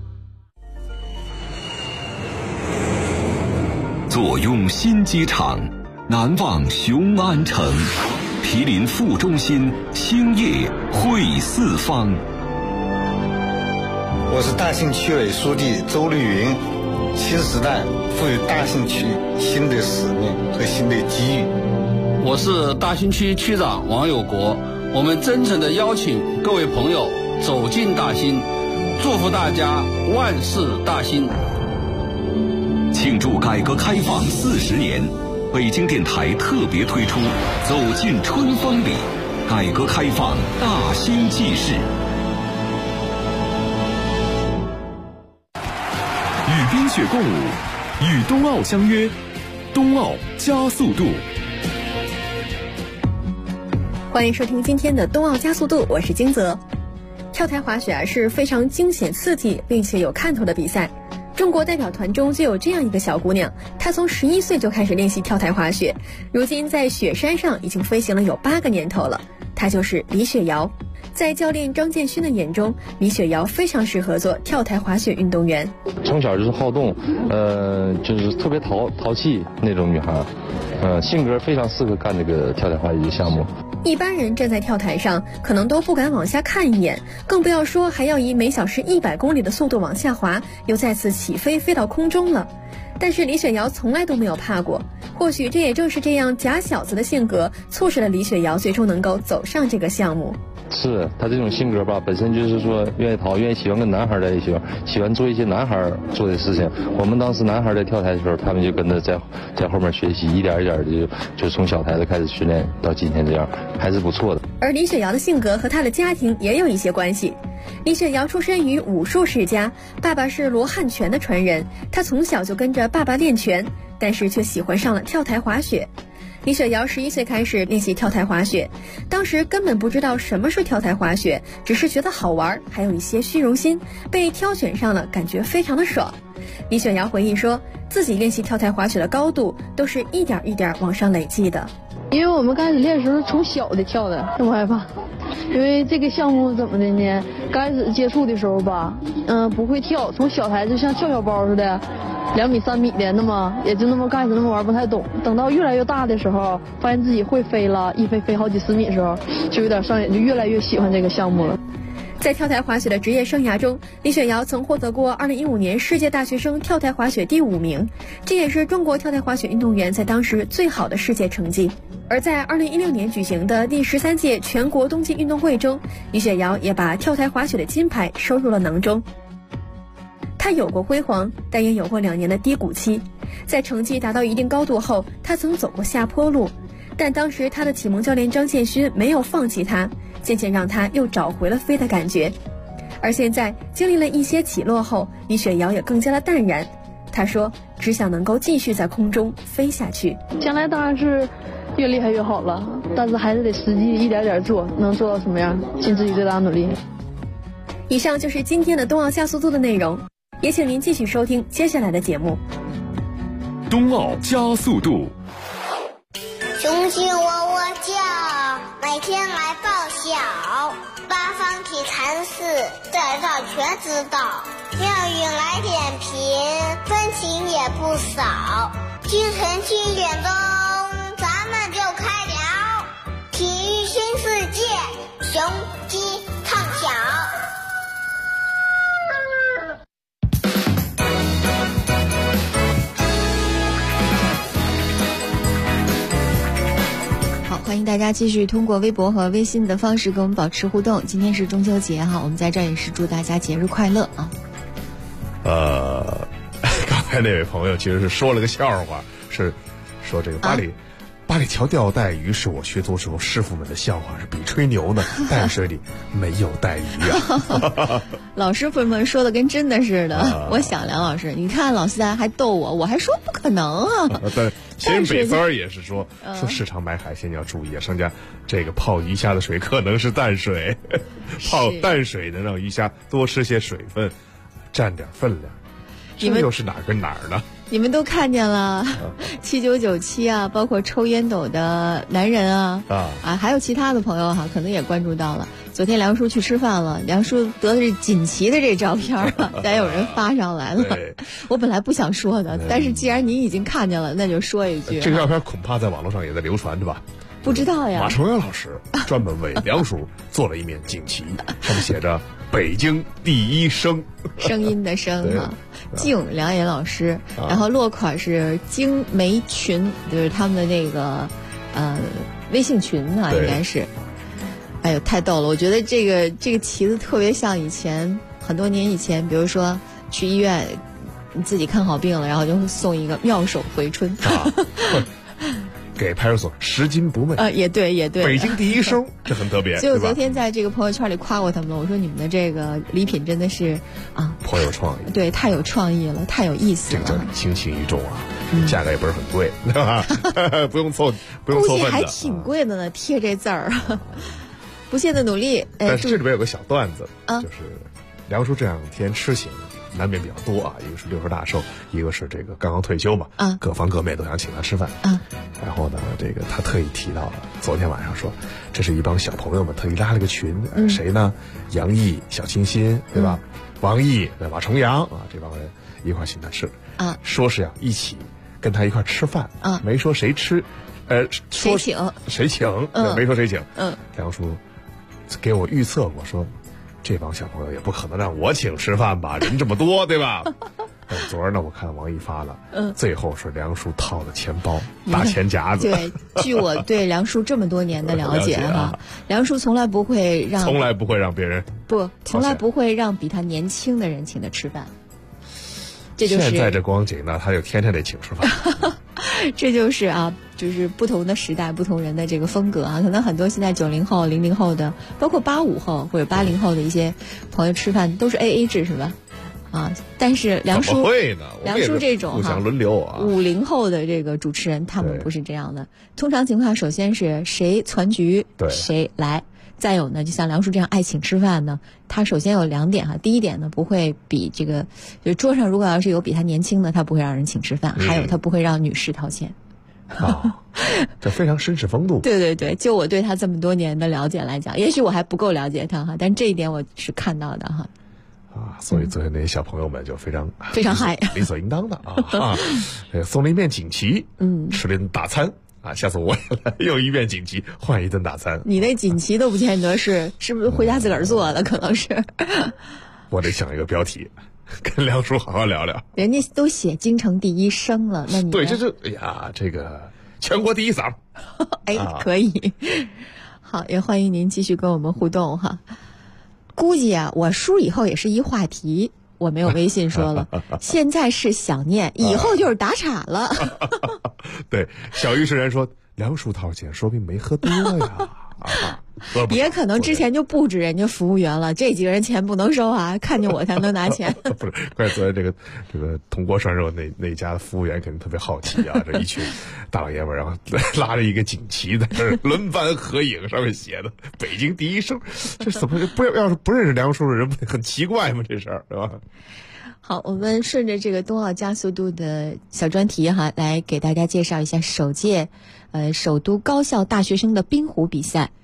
坐拥新机场，南望雄安城，毗邻副中心，兴业汇四方。 我是大兴区委书记周绿云。新时代赋予大兴区新的使命和新的机遇。 我是大兴区区长王有国。我们真诚地邀请各位朋友走进大兴，祝福大家万事大兴。 庆祝改革开放40年，北京电台特别推出走进春风里，改革开放大兴纪事。 与冰雪共舞，与冬奥相约，冬奥加速度。 欢迎收听今天的冬奥加速度，我是金泽。跳台滑雪是非常惊险刺激并且有看头的比赛。中国代表团中就有这样一个小姑娘，她从11岁就开始练习跳台滑雪，如今在雪山上已经飞行了有8个年头了。她就是李雪瑶。在教练张建勋的眼中，李雪瑶非常适合做跳台滑雪运动员。 从小就是好动，就是特别淘气那种女孩，性格非常适合干这个跳台滑雪项目。 一般人站在跳台上可能都不敢往下看一眼，更不要说还要以每小时100公里的速度往下滑，又再次起飞飞到空中了。但是李雪瑶从来都没有怕过，或许这也正是这样假小子的性格，促使了李雪瑶最终能够走上这个项目。 是他这种性格吧，本身就是说愿意喜欢跟男孩在一起，喜欢做一些男孩做的事情。我们当时男孩在跳台的时候，他们就跟着在后面学习，一点一点的就从小台子开始训练到今天这样，还是不错的。 而李雪瑶的性格和她的家庭也有一些关系。李雪瑶出身于武术世家，爸爸是罗汉拳的传人，她从小就跟着爸爸练拳，但是却喜欢上了跳台滑雪。李雪瑶11岁开始练习跳台滑雪，当时根本不知道什么是跳台滑雪，只是觉得好玩，还有一些虚荣心，被挑选上了，感觉非常的爽。李雪瑶回忆说，自己练习跳台滑雪的高度都是一点一点往上累积的。 因为我们刚开始练的时候从小的跳的，这么害怕。因为这个项目怎么的呢？刚开始接触的时候吧，不会跳，从小台就像跳小包似的，2米3米的，那么也就那么刚开始那么玩不太懂。等到越来越大的时候，发现自己会飞了，一飞好几10米的时候，就有点上瘾，就越来越喜欢这个项目了。 在跳台滑雪的职业生涯中，李雪瑶曾获得过2015年世界大学生跳台滑雪第5名，这也是中国跳台滑雪运动员在当时最好的世界成绩。而在2016年举行的第13届全国冬季运动会中，李雪瑶也把跳台滑雪的金牌收入了囊中。她有过辉煌，但也有过2年的低谷期。在成绩达到一定高度后，她曾走过下坡路，但当时她的启蒙教练张建勋没有放弃她，渐渐让她又找回了飞的感觉。而现在经历了一些起落后，李雪瑶也更加的淡然。她说，只想能够继续在空中飞下去。 将来当然是越厉害越好了，但是还是得实际一点点做，能做到什么样，尽自己最大努力。 以上就是今天的冬奥加速度的内容，也请您继续收听接下来的节目。 冬奥加速度。 雄心窝窝叫，每天来报晓，八方铁禅寺，这全知道。妙语来点评，分情也不少。清晨7点钟，咱们就开聊体育新世界，雄鸡唱响。 欢迎大家继续通过微博和微信的方式跟我们保持互动。今天是中秋节哈，我们在这儿也是祝大家节日快乐啊。 刚才那位朋友其实是说了个笑话，是说这个巴里桥钓带鱼是我学徒时候师傅们的笑话，是比吹牛呢。淡水里没有带鱼啊。 老师傅们说的跟真的似的。我想梁老师，你看老四还逗我还说不可能啊。 但新北三儿也是说市场买海鲜要注意啊，商家这个泡鱼虾的水可能是淡水，泡淡水能让鱼虾多吃些水分，占点分量。这又是哪儿跟哪儿呢？ 你们都看见了，7997啊，包括抽烟斗的男人啊，还有其他的朋友哈，可能也关注到了。昨天梁叔去吃饭了，梁叔得的是锦旗的这照片啊，咱有人发上来了。我本来不想说的，但是既然您已经看见了，那就说一句。 这个照片恐怕在网络上也在流传着吧？ 不知道呀。 马崇阳老师专门为梁叔做了一面锦旗，上面写着“北京第一声”， 声音的声啊。静梁岩老师，然后落款是京梅群，就是他们的那个微信群啊，应该是。哎呦，太逗了！我觉得这个旗子特别像以前很多年以前，比如说去医院，你自己看好病了，然后就会送一个妙手回春。 给派出所拾金不昧也对， 北京第一声，这很特别。 所以我昨天在这个朋友圈里夸过他们了，我说你们的这个礼品真的是颇有创意， 对，太有创意了，太有意思了。 这个叫轻轻一重啊，价格也不是很贵，对吧？不用凑分的， 估计还挺贵的呢，贴这字儿。不懈的努力， 但是这里边有个小段子，就是梁叔这两天吃行难免比较多啊，一个是60大寿，一个是这个刚刚退休嘛，各方各面都想请他吃饭，然后呢，这个他特意提到了，昨天晚上说，这是一帮小朋友们特意拉了个群，谁呢？杨毅、小清新，对吧？王毅、马重阳啊，这帮人一块请他吃，说是要一起跟他一块吃饭，没说谁吃，说谁请，没说谁请，梁叔给我预测过说。这帮小朋友也不可能让我请吃饭吧，人这么多，对吧？昨儿呢，我看王毅发了，最后是梁叔掏的钱包，大钱夹子。 对，据我对梁叔这么多年的了解哈，梁叔从来不会让别人从来不会让比他年轻的人请他吃饭。这就是现在这光景呢，他就天天得请吃饭。 这就是就是不同的时代、不同人的这个风格啊。可能很多现在90后、00后的，包括85后或者80后的一些朋友吃饭都是 AA 制，是吧？但是梁叔这种互相轮流啊 ，50后的这个主持人他们不是这样的。通常情况，首先是谁攒局谁来。再有呢，就像梁叔这样爱请吃饭呢，他首先有2点哈。第一点呢，不会比这个，就桌上如果要是有比他年轻的，他不会让人请吃饭。还有他不会让女士掏钱。 这非常绅士风度。 对，就我对他这么多年的了解来讲，也许我还不够了解他哈，但这一点我是看到的哈。 所以昨天那些小朋友们就非常嗨， 理所应当的送了一面锦旗，吃了一顿大餐。下次我也来用一面锦旗换一顿大餐。 你那锦旗都不见得是不是回家自个儿做的？可能是。 我得想一个标题，跟梁叔好好聊聊。 人家都写京城第一声了，那你对，这个全国第一嗓。 可以。好，也欢迎您继续跟我们互动哈。估计我叔以后也是一话题。我没有微信说了，现在是想念，以后就是打岔了。 对，小玉虽然说梁叔掏钱，说明没喝多呀。 也可能之前就布置人家服务员了，这几个人钱不能收啊，看见我才能拿钱。 不是，怪昨天这个铜锅涮肉那家的服务员肯定特别好奇啊，这一群大老爷们，然后拉着一个锦旗在这轮番合影，上面写的“北京第一声”，这怎么要是不认识梁叔的人，很奇怪吗？这事儿是吧？ 好，我们顺着这个冬奥加速度的小专题哈，来给大家介绍一下首届首都高校大学生的冰壶比赛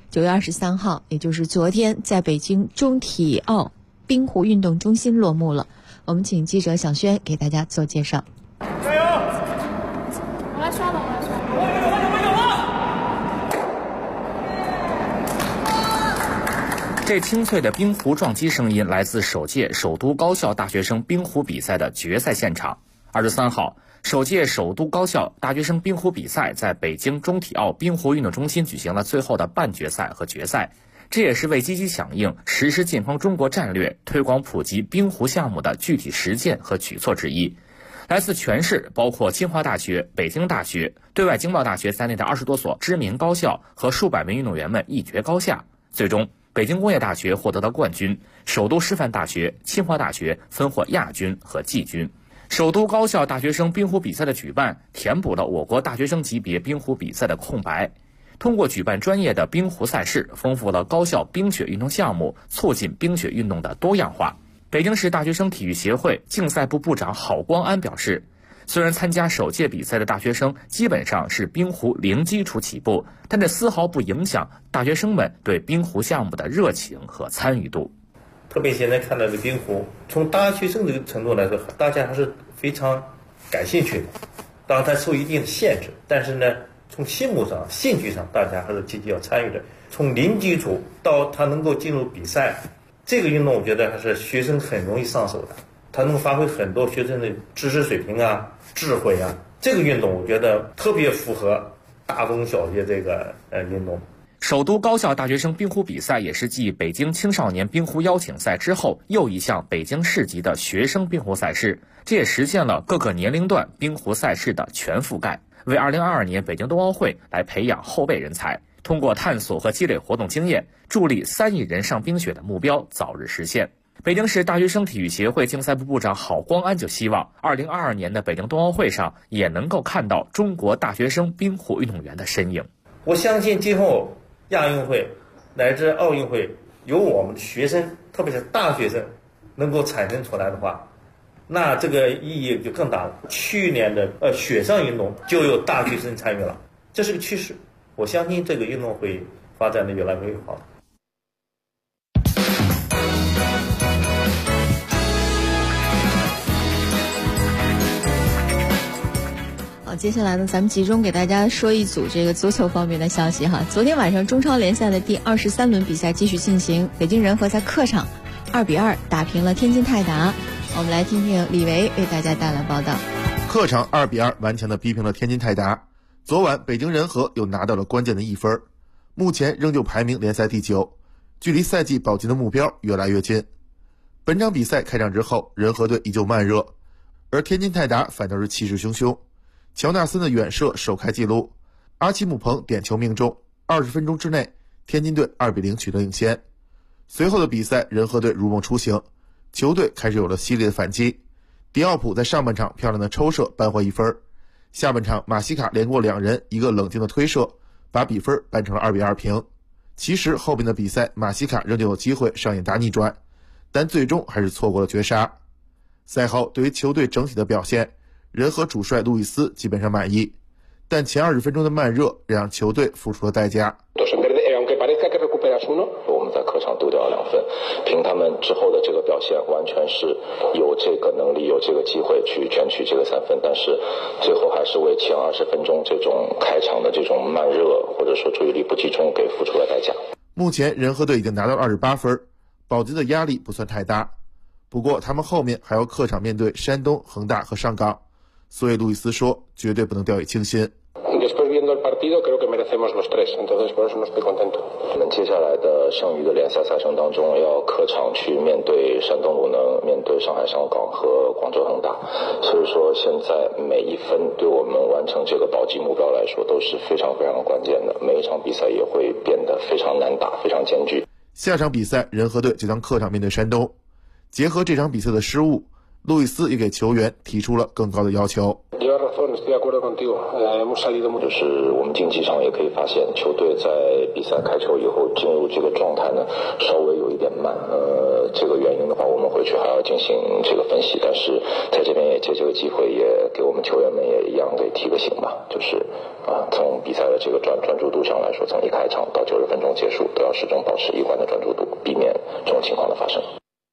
9月23号，也就是昨天，在北京中体奥滨湖运动中心落幕了。我们请记者小轩给大家做介绍。 加油！我来刷吧， 这清脆的冰壶撞击声音来自首届首都高校大学生冰壶比赛的决赛现场。23号，首届首都高校大学生冰壶比赛在北京中体奥滨湖运动中心举行了最后的半决赛和决赛，这也是为积极响应实施健康中国战略、推广普及冰壶项目的具体实践和举措之一。来自全市，包括清华大学、北京大学、对外经贸大学在内的20多所知名高校和数百名运动员们一决高下。最终，北京工业大学获得了冠军，首都师范大学、清华大学分获亚军和季军。首都高校大学生冰壶比赛的举办，填补了我国大学生级别冰壶比赛的空白。通过举办专业的冰壶赛事，丰富了高校冰雪运动项目，促进冰雪运动的多样化。北京市大学生体育协会竞赛部部长郝光安表示，虽然参加首届比赛的大学生基本上是冰壶零基础起步，但这丝毫不影响大学生们对冰壶项目的热情和参与度。 特别现在看到的冰壶，从大学生这个程度来说，大家还是非常感兴趣的。当然它受一定的限制，但是呢，从心目上、兴趣上，大家还是积极要参与的。从零基础到他能够进入比赛，这个运动我觉得还是学生很容易上手的，他能发挥很多学生的知识水平啊、智慧啊。这个运动我觉得特别符合大中小学这个运动。 首都高校大学生冰壶比赛也是继北京青少年冰壶邀请赛之后又一项北京市级的学生冰壶赛事，这也实现了各个年龄段冰壶赛事的全覆盖，为2022年北京冬奥会来培养后备人才。通过探索和积累活动经验，助力3亿人上冰雪的目标早日实现。北京市大学生体育协会竞赛部部长郝光安就希望2022年的北京冬奥会上也能够看到中国大学生冰壶运动员的身影。 我相信今后亚运会乃至奥运会由我们的学生，特别是大学生能够产生出来的话，那这个意义就更大了。去年的雪上运动就有大学生参与了，这是个趋势。我相信这个运动会发展的越来越好。 好，接下来呢，咱们集中给大家说一组这个足球方面的消息哈。昨天晚上中超联赛的第23轮比赛继续进行，北京人和在客场2-2打平了天津泰达。我们来听听李维为大家带来报道。 客场2-2顽强地逼平了天津泰达。昨晚北京人和又拿到了关键的1分，目前仍旧排名联赛第9，距离赛季保级的目标越来越近。本场比赛开场之后，人和队依旧慢热，而天津泰达反倒是气势汹汹。乔纳森的远射首开纪录，阿奇姆彭点球命中，20分钟之内，天津队2-0取得领先。随后的比赛，人和队如梦初醒，球队开始有了犀利的反击。迪奥普在上半场漂亮的抽射扳回1分，下半场马西卡连过2人，一个冷静的推射，把比分扳成了2-2平。其实后边的比赛，马西卡仍旧有机会上演大逆转，但最终还是错过了绝杀。赛后对于球队整体的表现，人和主帅路易斯基本上满意，但前20分钟的慢热让球队付出了代价。 我们在客场丢掉了2分，凭他们之后的这个表现，完全是有这个能力、有这个机会去卷取这个3分，但是最后还是为前20分钟这种开场的这种慢热或者说注意力不集中给付出了代价。 目前人和队已经拿到28分，保级的压力不算太大，不过他们后面还要客场面对山东、恒大和上港，所以路易斯说绝对不能掉以轻心。 我们接下来的剩余的联赛赛程当中，要客场去面对山东鲁能、面对上海上港和广州恒大，所以说现在每一分对我们完成这个保级目标来说都是非常非常关键的，每一场比赛也会变得非常难打、非常艰巨。 下场比赛人和队就将客场面对山东，结合这场比赛的失误，路易斯也给球员提出了更高的要求。 就是我们竞技上也可以发现，球队在比赛开球以后进入这个状态呢，稍微有一点慢。 这个原因的话，我们回去还要进行这个分析。但是在这边也借这个机会，也给我们球员们也一样给提个醒吧，就是从比赛的这个专注度上来说，从一开场到90分钟结束，都要始终保持一贯的专注度，避免这种情况的发生。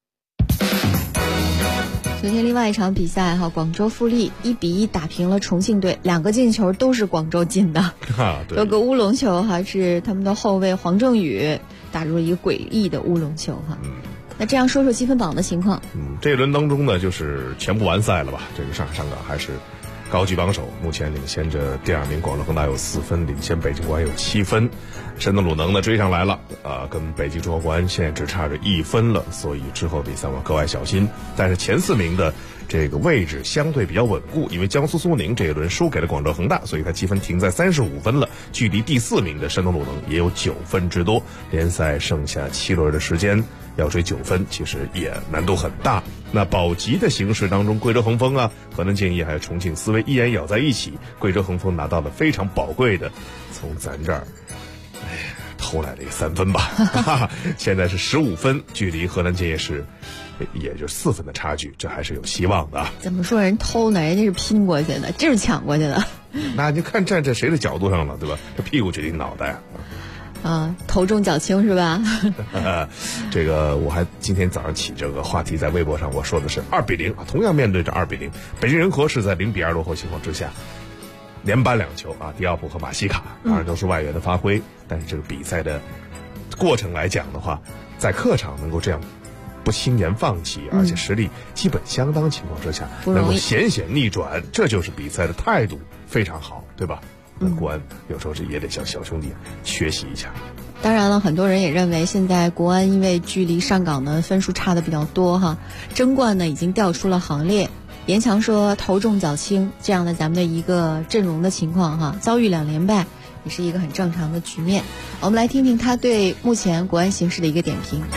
昨天另外一场比赛广州富力1-1打平了重庆队，2个进球都是广州进的。有个乌龙球是他们的后卫黄正宇打入了一个诡异的乌龙球那这样说说积分榜的情况。 这一轮当中呢，就是全部完赛了吧？这个上海上港还是高居榜首，目前领先着第2名广州恒大有4分，领先北京国安有7分。山东鲁能呢追上来了，跟北京中国国安现在只差着1分了，所以之后比赛我们格外小心。但是前4名的这个位置相对比较稳固，因为江苏苏宁这一轮输给了广州恒大，所以他积分停在35分了，距离第4名的山东鲁能也有9分之多。联赛剩下7轮的时间，要追9分其实也难度很大。那保级的形势当中，贵州恒丰河南建业还有重庆斯威依然咬在一起，贵州恒丰拿到了非常宝贵的从咱这儿偷来了一3分吧现在是15分，距离河南建业也就4分的差距，这还是有希望的。 怎么说人偷呢？人家是拼过去的，就是抢过去的那就看站在谁的角度上了，对吧？这屁股决定脑袋头重脚轻是吧这个我还今天早上起这个话题在微博上，我说的是2-0同样面对着2-0，北京人和是在0-2落后情况之下连扳2球迪奥普和马西卡当然都是外援的发挥，但是这个比赛的过程来讲的话，在客场能够这样不轻言放弃，而且实力基本相当情况之下能够险逆转，这就是比赛的态度非常好，对吧？国安有时候也得向小兄弟学习一下。 当然了，很多人也认为现在国安因为距离上港的分数差的比较多争冠呢已经调出了行列。严强说头重脚轻这样的咱们的一个阵容的情况遭遇2连败也是一个很正常的局面。我们来听听他对目前国安形势的一个点评。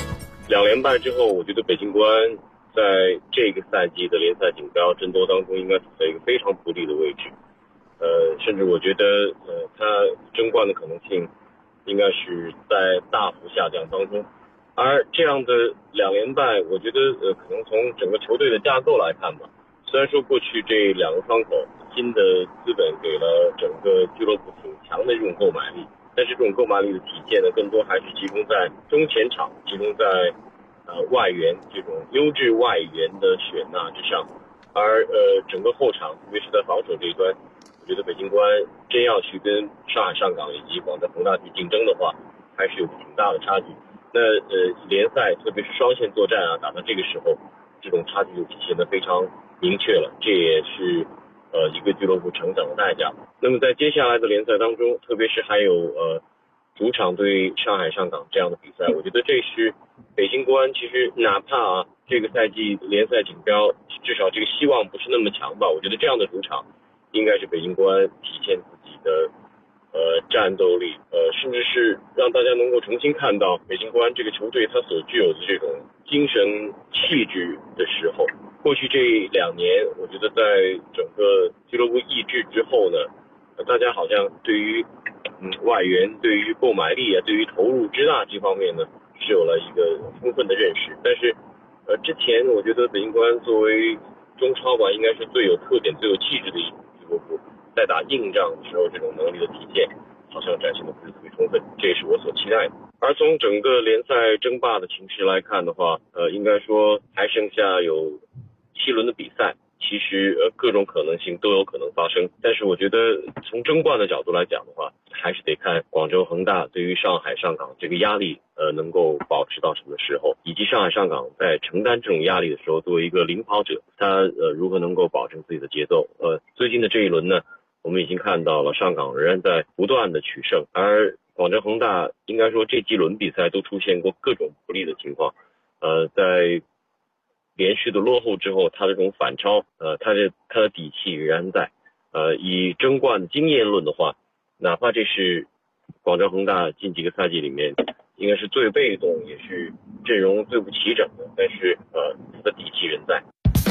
2连败之后，我觉得北京国安在这个赛季的联赛锦标争夺当中应该处在一个非常不利的位置。甚至我觉得他争冠的可能性应该是在大幅下降当中。而这样的2连败，我觉得可能从整个球队的架构来看吧，虽然说过去这2个窗口新的资本给了整个俱乐部挺强的这种购买力，但是这种购买力的体现呢，更多还是集中在中前场，集中在外援这种优质外援的选纳之上。而整个后场，特别是在防守这一端，我觉得北京国安真要去跟上海上港以及广州恒大去竞争的话，还是有挺大的差距。那联赛特别是双线作战打到这个时候，这种差距就体现得非常明确了，这也是一个俱乐部成长的代价。那么在接下来的联赛当中，特别是还有主场对上海上港这样的比赛，我觉得这是北京国安其实哪怕这个赛季联赛锦标至少这个希望不是那么强吧，我觉得这样的主场应该是北京国安体现自己的战斗力，甚至是让大家能够重新看到北京国安这个球队它所具有的这种精神气质的时候。过去这2年，我觉得在整个俱乐部易制之后呢，大家好像对于外援、对于购买力对于投入之大这方面呢，是有了一个充分的认识。但是之前我觉得北京国安作为中超吧，应该是最有特点、最有气质的一俱乐部，在打硬仗的时候，这种能力的体现好像展现的不是特别充分，这也是我所期待的。而从整个联赛争霸的情势来看的话，应该说还剩下有7轮的比赛，其实各种可能性都有可能发生。但是我觉得从争冠的角度来讲的话，还是得看广州恒大对于上海上港这个压力能够保持到什么时候，以及上海上港在承担这种压力的时候，作为一个领跑者，他如何能够保证自己的节奏。最近的这一轮呢，我们已经看到了上港仍然在不断的取胜，而广州恒大应该说这几轮比赛都出现过各种不利的情况。在连续的落后之后，他的这种反超，他的底气仍然在。以争冠经验论的话，哪怕这是广州恒大近几个赛季里面应该是最被动，也是阵容最不齐整的，但是他的底气仍在。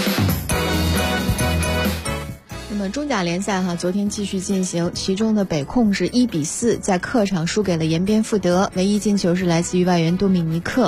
那么中甲联赛昨天继续进行，其中的北控是1-4在客场输给了延边富德，唯一进球是来自于外援多米尼克。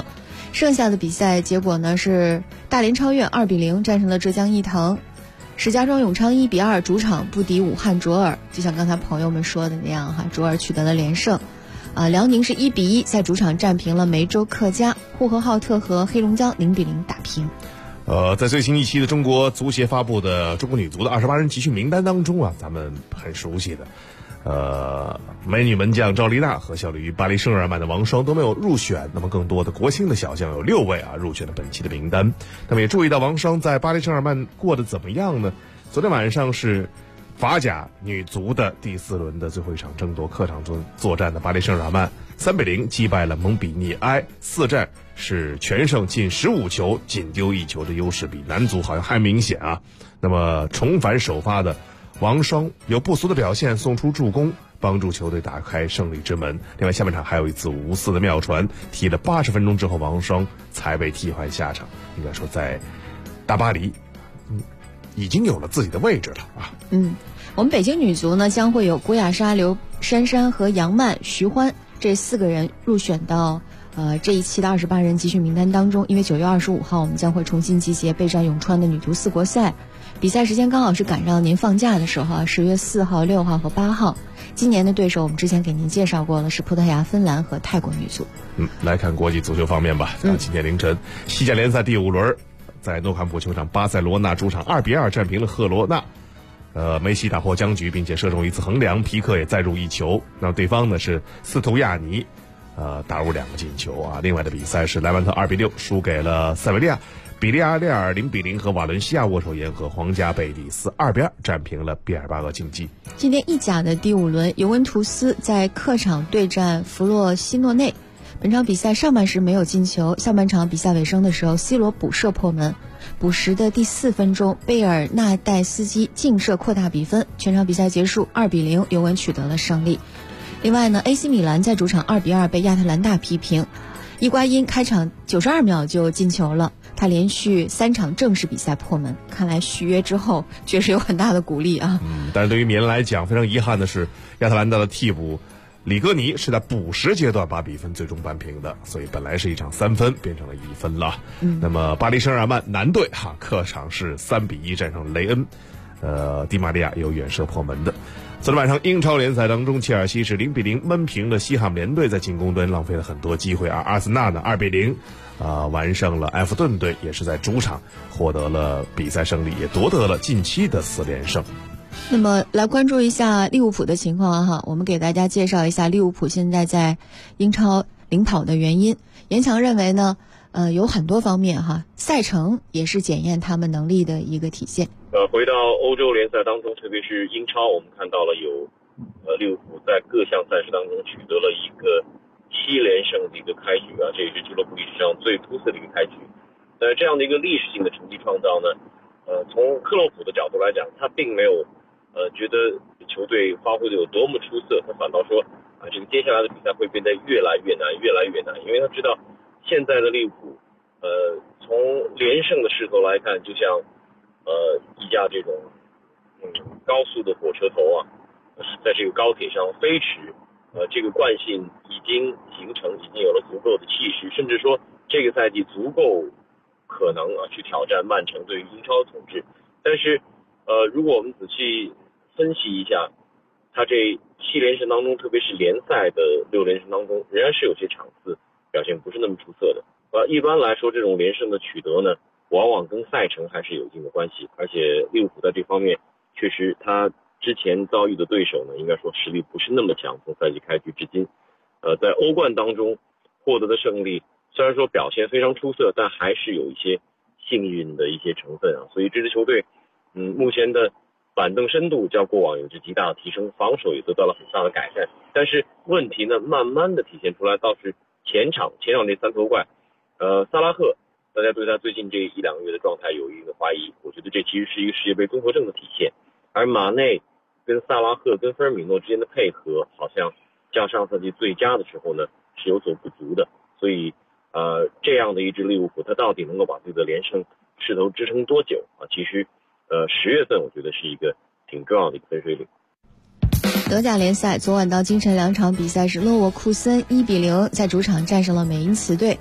剩下的比赛结果呢是大连超越2-0战胜了浙江毅腾，石家庄永昌1-2主场不敌武汉卓尔，就像刚才朋友们说的那样哈，卓尔取得了连胜。辽宁是1-1在主场战平了梅州客家，呼和浩特和黑龙江0-0打平。 在最新一期的中国足协发布的中国女足的28人集训名单当中啊，咱们很熟悉的美女门将赵丽娜和效力于巴黎圣日耳曼的王霜都没有入选，那么更多的国青的小将有6位入选了本期的名单。那么也注意到王霜在巴黎圣日耳曼过得怎么样呢？昨天晚上是法甲女足的第4轮的最后一场争夺客场作战的巴黎圣日耳曼3-0击败了蒙彼利埃，4战是全胜进15球，仅丢1球的优势比男足好像还明显啊。那么重返首发的王霜有不俗的表现，送出助攻，帮助球队打开胜利之门。另外下半场还有一次无私的妙传，踢了80分钟之后王霜才被替换下场。应该说在大巴黎已经有了自己的位置了啊。 我们北京女足呢将会有郭亚莎、刘珊珊和杨曼、徐欢这4个人入选到这一期的28人集训名单当中，因为9月25号我们将会重新集结备战永川的女足4国赛，比赛时间刚好是赶上您放假的时候10月4号、6号和8号。今年的对手我们之前给您介绍过了，是葡萄牙、芬兰和泰国女足。 来看国际足球方面吧。今天凌晨西甲联赛第5轮，在诺坎普球场，巴塞罗那主场2-2战平了赫罗纳。梅西打破僵局，并且射中一次横梁，皮克也再入1球。那对方呢是斯图亚尼，打入2个进球啊。另外的比赛是莱万特2-6输给了塞维利亚，比利亚雷尔0-0和瓦伦西亚握手言和，皇家贝蒂斯2-2战平了毕尔巴鄂竞技。 今天意甲的第5轮，尤文图斯在客场对战弗洛西诺内。本场比赛上半时没有进球，下半场比赛尾声的时候 C 罗补射破门，补时的第4分钟贝尔纳代斯基劲射扩大比分，全场比赛结束2-0，尤文取得了胜利。另外呢 AC 米兰在主场2-2被亚特兰大逼平，伊瓜因开场92秒就进球了，他连续3场正式比赛破门，看来续约之后确实有很大的鼓励啊。 但是对于米兰来讲，非常遗憾的是亚特兰大的替补里戈尼是在补时阶段把比分最终扳平的，所以本来是一场3分变成了1分了。那么巴黎圣日耳曼男队客场是3-1战胜雷恩，迪玛利亚有远射破门的。昨天晚上英超联赛当中，切尔西是0-0闷平了西汉姆联队，在进攻端浪费了很多机会，而阿森纳呢2-0完胜了埃弗顿队，也是在主场获得了比赛胜利，也夺得了近期的4连胜。 那么来关注一下利物浦的情况哈，我们给大家介绍一下利物浦现在在英超领跑的原因。严强认为呢，有很多方面哈，赛程也是检验他们能力的一个体现。 回到欧洲联赛当中，特别是英超，我们看到了有利物浦在各项赛事当中取得了一个7连胜的一个开局啊，这也是俱乐部历史上最出色的一个开局。这样的一个历史性的成绩创造呢，从克洛普的角度来讲，他并没有觉得球队发挥的有多么出色，他反倒说这个接下来的比赛会变得越来越难，越来越难，因为他知道现在的利物浦从连胜的势头来看，就像一架这种高速的火车头在这个高铁上飞驰，这个惯性已经形成，已经有了足够的气势，甚至说这个赛季足够可能去挑战曼城对于英超的统治。但是如果我们仔细分析一下，他这7连胜当中，特别是联赛的6连胜当中，仍然是有些场次表现不是那么出色的。一般来说，这种连胜的取得呢，往往跟赛程还是有一定的关系。而且利物浦在这方面确实，他之前遭遇的对手呢，应该说实力不是那么强。从赛季开局至今，在欧冠当中获得的胜利，虽然说表现非常出色，但还是有一些幸运的一些成分啊。所以这支球队，目前的板凳深度较过往有着极大的提升，防守也得到了很大的改善。但是问题呢，慢慢的体现出来，倒是前场这3头怪，萨拉赫，大家对他最近这1-2个月的状态有一个怀疑，我觉得这其实是一个世界杯综合症的体现。而马内跟萨拉赫跟菲尔米诺之间的配合，好像较上赛季最佳的时候呢是有所不足的。所以这样的一支利物浦，他到底能够把自己的连胜势头支撑多久啊？其实10月份我觉得是一个挺重要的一个分水岭。 德甲联赛昨晚到今晨2场比赛是勒沃库森1-0在主场战胜了美因茨队，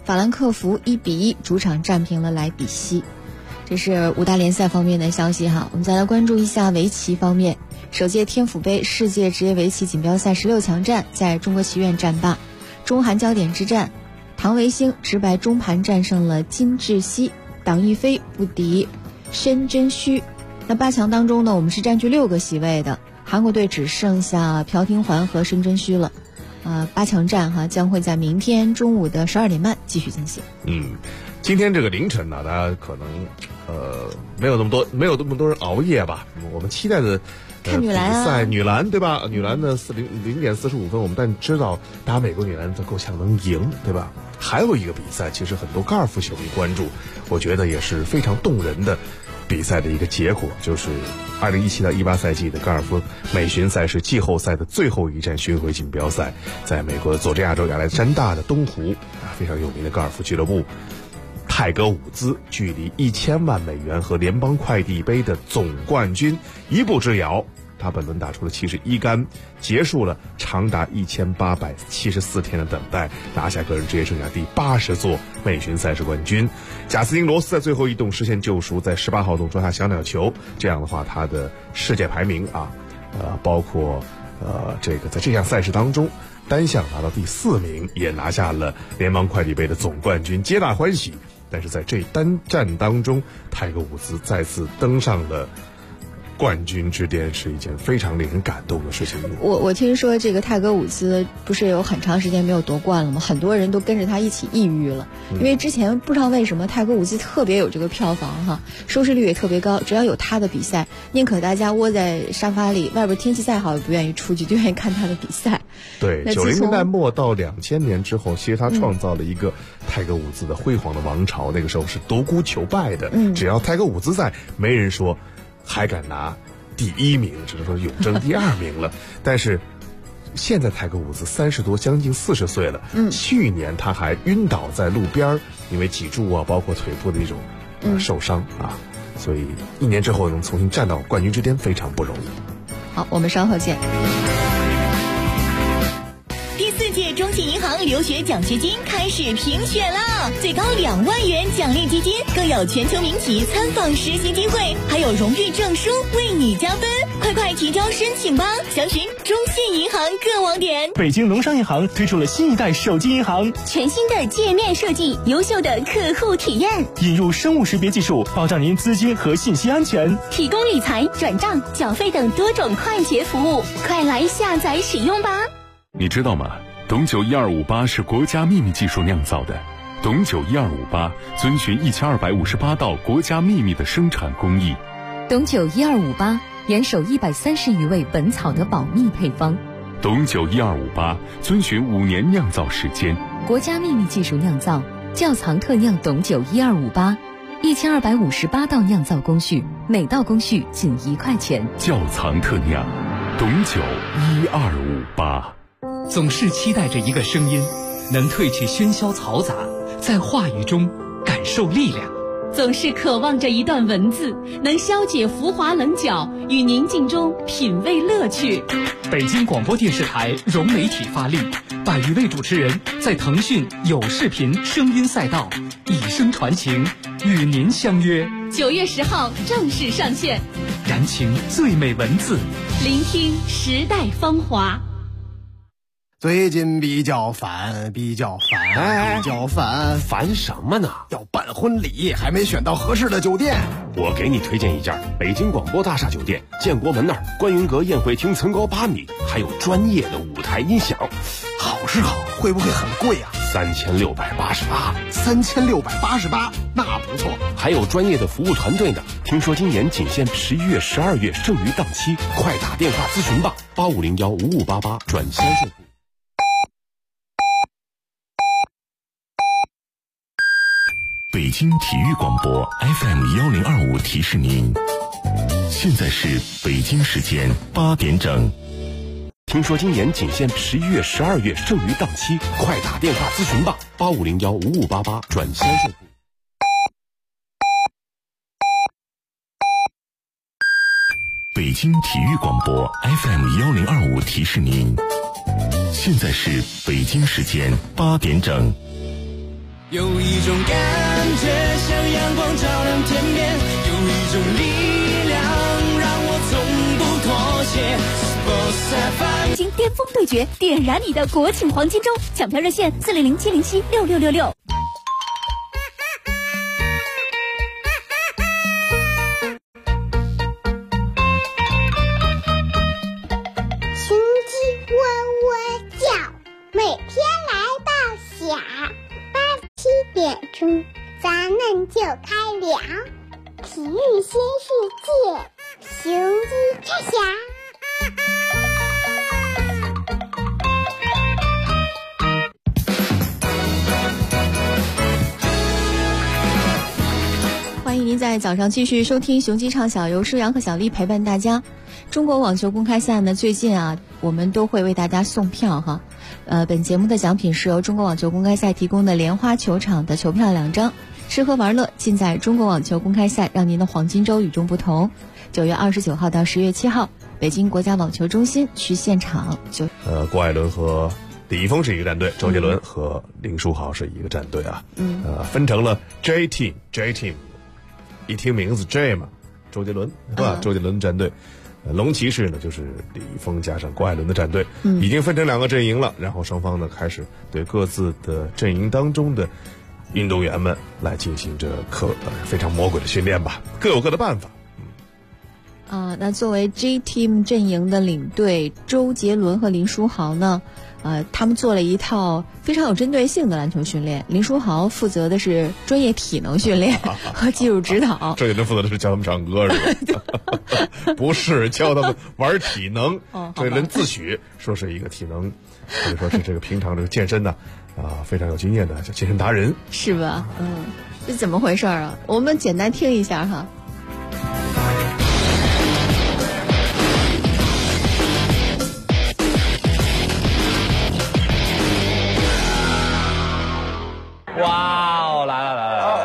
法兰克福1-1主场战平了莱比锡。这是五大联赛方面的消息哈。我们再来关注一下围棋方面，首届天府杯世界职业围棋锦标赛16强战在中国棋院战罢，中韩焦点之战，唐维兴直白中盘战胜了金智熙，党亦飞不敌申真虚。那8强当中呢，我们是占据6个席位的，韩国队只剩下朴廷桓和申真虚了。8强战哈将会在明天中午的12点半继续进行。 今天这个凌晨呢，大家可能没有那么多人熬夜吧。我们期待的看女篮比赛，女篮对吧？女篮的0点45分，我们但知道打美国女篮的够呛能赢，对吧？还有一个比赛，其实很多高尔夫球迷关注，我觉得也是非常动人的比赛的一个结果，就是2017到18赛季的高尔夫美巡赛事季后赛的最后一站巡回锦标赛，在美国的佐治亚州亚历山大的东湖非常有名的高尔夫俱乐部，泰格伍兹距离1000万美元和联邦快递杯的总冠军一步之遥。他本轮打出了71杆，结束了长达1874天的等待，拿下个人职业生涯第80座美巡赛事冠军。贾斯汀罗斯在最后一洞实现救赎，在18号洞抓下小鸟球，这样的话他的世界排名包括这个在这项赛事当中单项拿到第4名，也拿下了联邦快递杯的总冠军，皆大欢喜。但是在这单战当中，泰格伍兹再次登上了冠军之巅，是一件非常令人感动的事情。 我听说这个泰格伍兹不是有很长时间没有夺冠了吗？很多人都跟着他一起抑郁了，因为之前不知道为什么泰格伍兹特别有这个票房哈，收视率也特别高，只要有他的比赛，宁可大家窝在沙发里，外边天气再好也不愿意出去，就愿意看他的比赛。 对，90年代末到2000年之后，其实他创造了一个泰格伍兹的辉煌的王朝，那个时候是独孤求败的，只要泰格伍兹在，没人说还敢拿第1名，只能说永争第2名了。但是现在泰格伍兹30多，将近40岁了。去年他还晕倒在路边，因为脊柱包括腿部的一种受伤所以1年之后能重新站到冠军之巅非常不容易。 好，我们稍后见。 第4届中信银行留学奖学金开始评选啦！最高2万元奖励基金，更有全球名企参访实习机会，还有荣誉证书为你加分。快提交申请吧！详询中信银行各网点。 北京农商银行推出了新一代手机银行， 全新的界面设计，优秀的客户体验， 引入生物识别技术，保障您资金和信息安全， 提供理财、转账、缴费等多种快捷服务，快来下载使用吧！ 你知道吗？董九1258是国家秘密技术酿造的。董九1258遵循1258道国家秘密的生产工艺。 董九1258严守130余味本草的保密配方。 董九1258遵循5年酿造时间。 国家秘密技术酿造，窖藏特酿董九1258，1258道酿造工序，每道工序仅1块钱。 窖藏特酿，董九1258。 总是期待着一个声音，能褪去喧嚣嘈杂，在话语中感受力量。 总是渴望着一段文字，能消解浮华棱角，与宁静中品味乐趣。 北京广播电视台融媒体发力，100余位主持人在腾讯有视频声音赛道以声传情，与您相约。 9月10号正式上线， 燃情最美文字， 聆听时代芳华。 最近比较烦， 烦什么呢？ 要办婚礼，还没选到合适的酒店。 我给你推荐一家北京广播大厦酒店，建国门那儿观云阁宴会厅层高8米，还有专业的舞台音响。 好是好，会不会很贵啊 ？3688， 那不错。 还有专业的服务团队呢。听说今年仅限11月、12月剩余档期，快打电话咨询吧，85015588转销售部。 北京体育广播 FM1025提示您，现在是北京时间8点整。 听说今年仅限11月、12月剩余档期，快打电话咨询吧，85015588转销售部。 北京体育广播 FM1025提示您，现在是北京时间8点整。 有一种感觉像阳光照亮天边，有一种力量让我从不妥协。 北京巅峰对决，点燃你的国庆黄金周，抢票热线400-707-6666。 雄鸡喔喔叫，每天来报晓。8、7点钟，咱们就开聊。体育新世界，雄鸡叉侠。 欢迎您在早上继续收听雄鸡唱晓，由舒阳和小丽陪伴大家。中国网球公开赛呢，最近啊，我们都会为大家送票哈。本节目的奖品是由中国网球公开赛提供的莲花球场的球票2张，吃喝玩乐尽在中国网球公开赛，让您的黄金周与众不同。9月29号到10月7号，北京国家网球中心去现场郭艾伦和李易峰是一个战队，周杰伦和林书豪是一个战队啊。分成了 J Team， 一听名字 J 嘛，周杰伦是吧？周杰伦战队。龙骑士呢，就是李易峰加上郭艾伦的战队，已经分成2个阵营了。然后双方呢开始对各自的阵营当中的运动员们来进行着非常魔鬼的训练吧，各有各的办法。 那作为 J Team 阵营的领队周杰伦和林书豪呢，他们做了一套非常有针对性的篮球训练。林书豪负责的是专业体能训练和技术指导， 周杰伦负责的是教他们唱歌是吧？不是教他们玩体能。周杰伦自诩说是一个体能，或者说是这个平常这个健身的非常有经验的健身达人， 是吧？这怎么回事啊？我们简单听一下哈。 哇哦，来了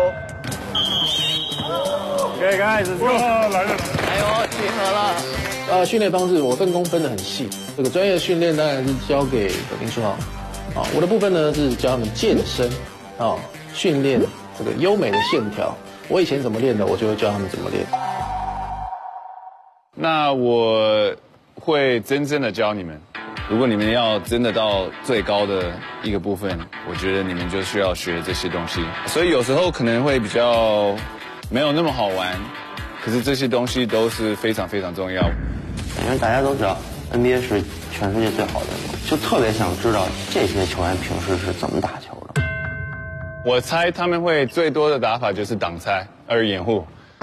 ！OK guys， 来了！哎呦，集合了！ 训练方式我分工分得很细，这个专业训练当然是交给林书豪，我的部分呢是教他们健身，训练这个优美的线条。我以前怎么练的，我就会教他们怎么练。 那我会真正的教你们。如果你们要真的到最高的一个部分，我觉得你们就需要学这些东西。所以有时候可能会比较没有那么好玩，可是这些东西都是非常非常重要。 因为大家都知道 NBA 是全世界最好的，就特别想知道这些球员平时是怎么打球的。 我猜他们会最多的打法就是挡拆掩护。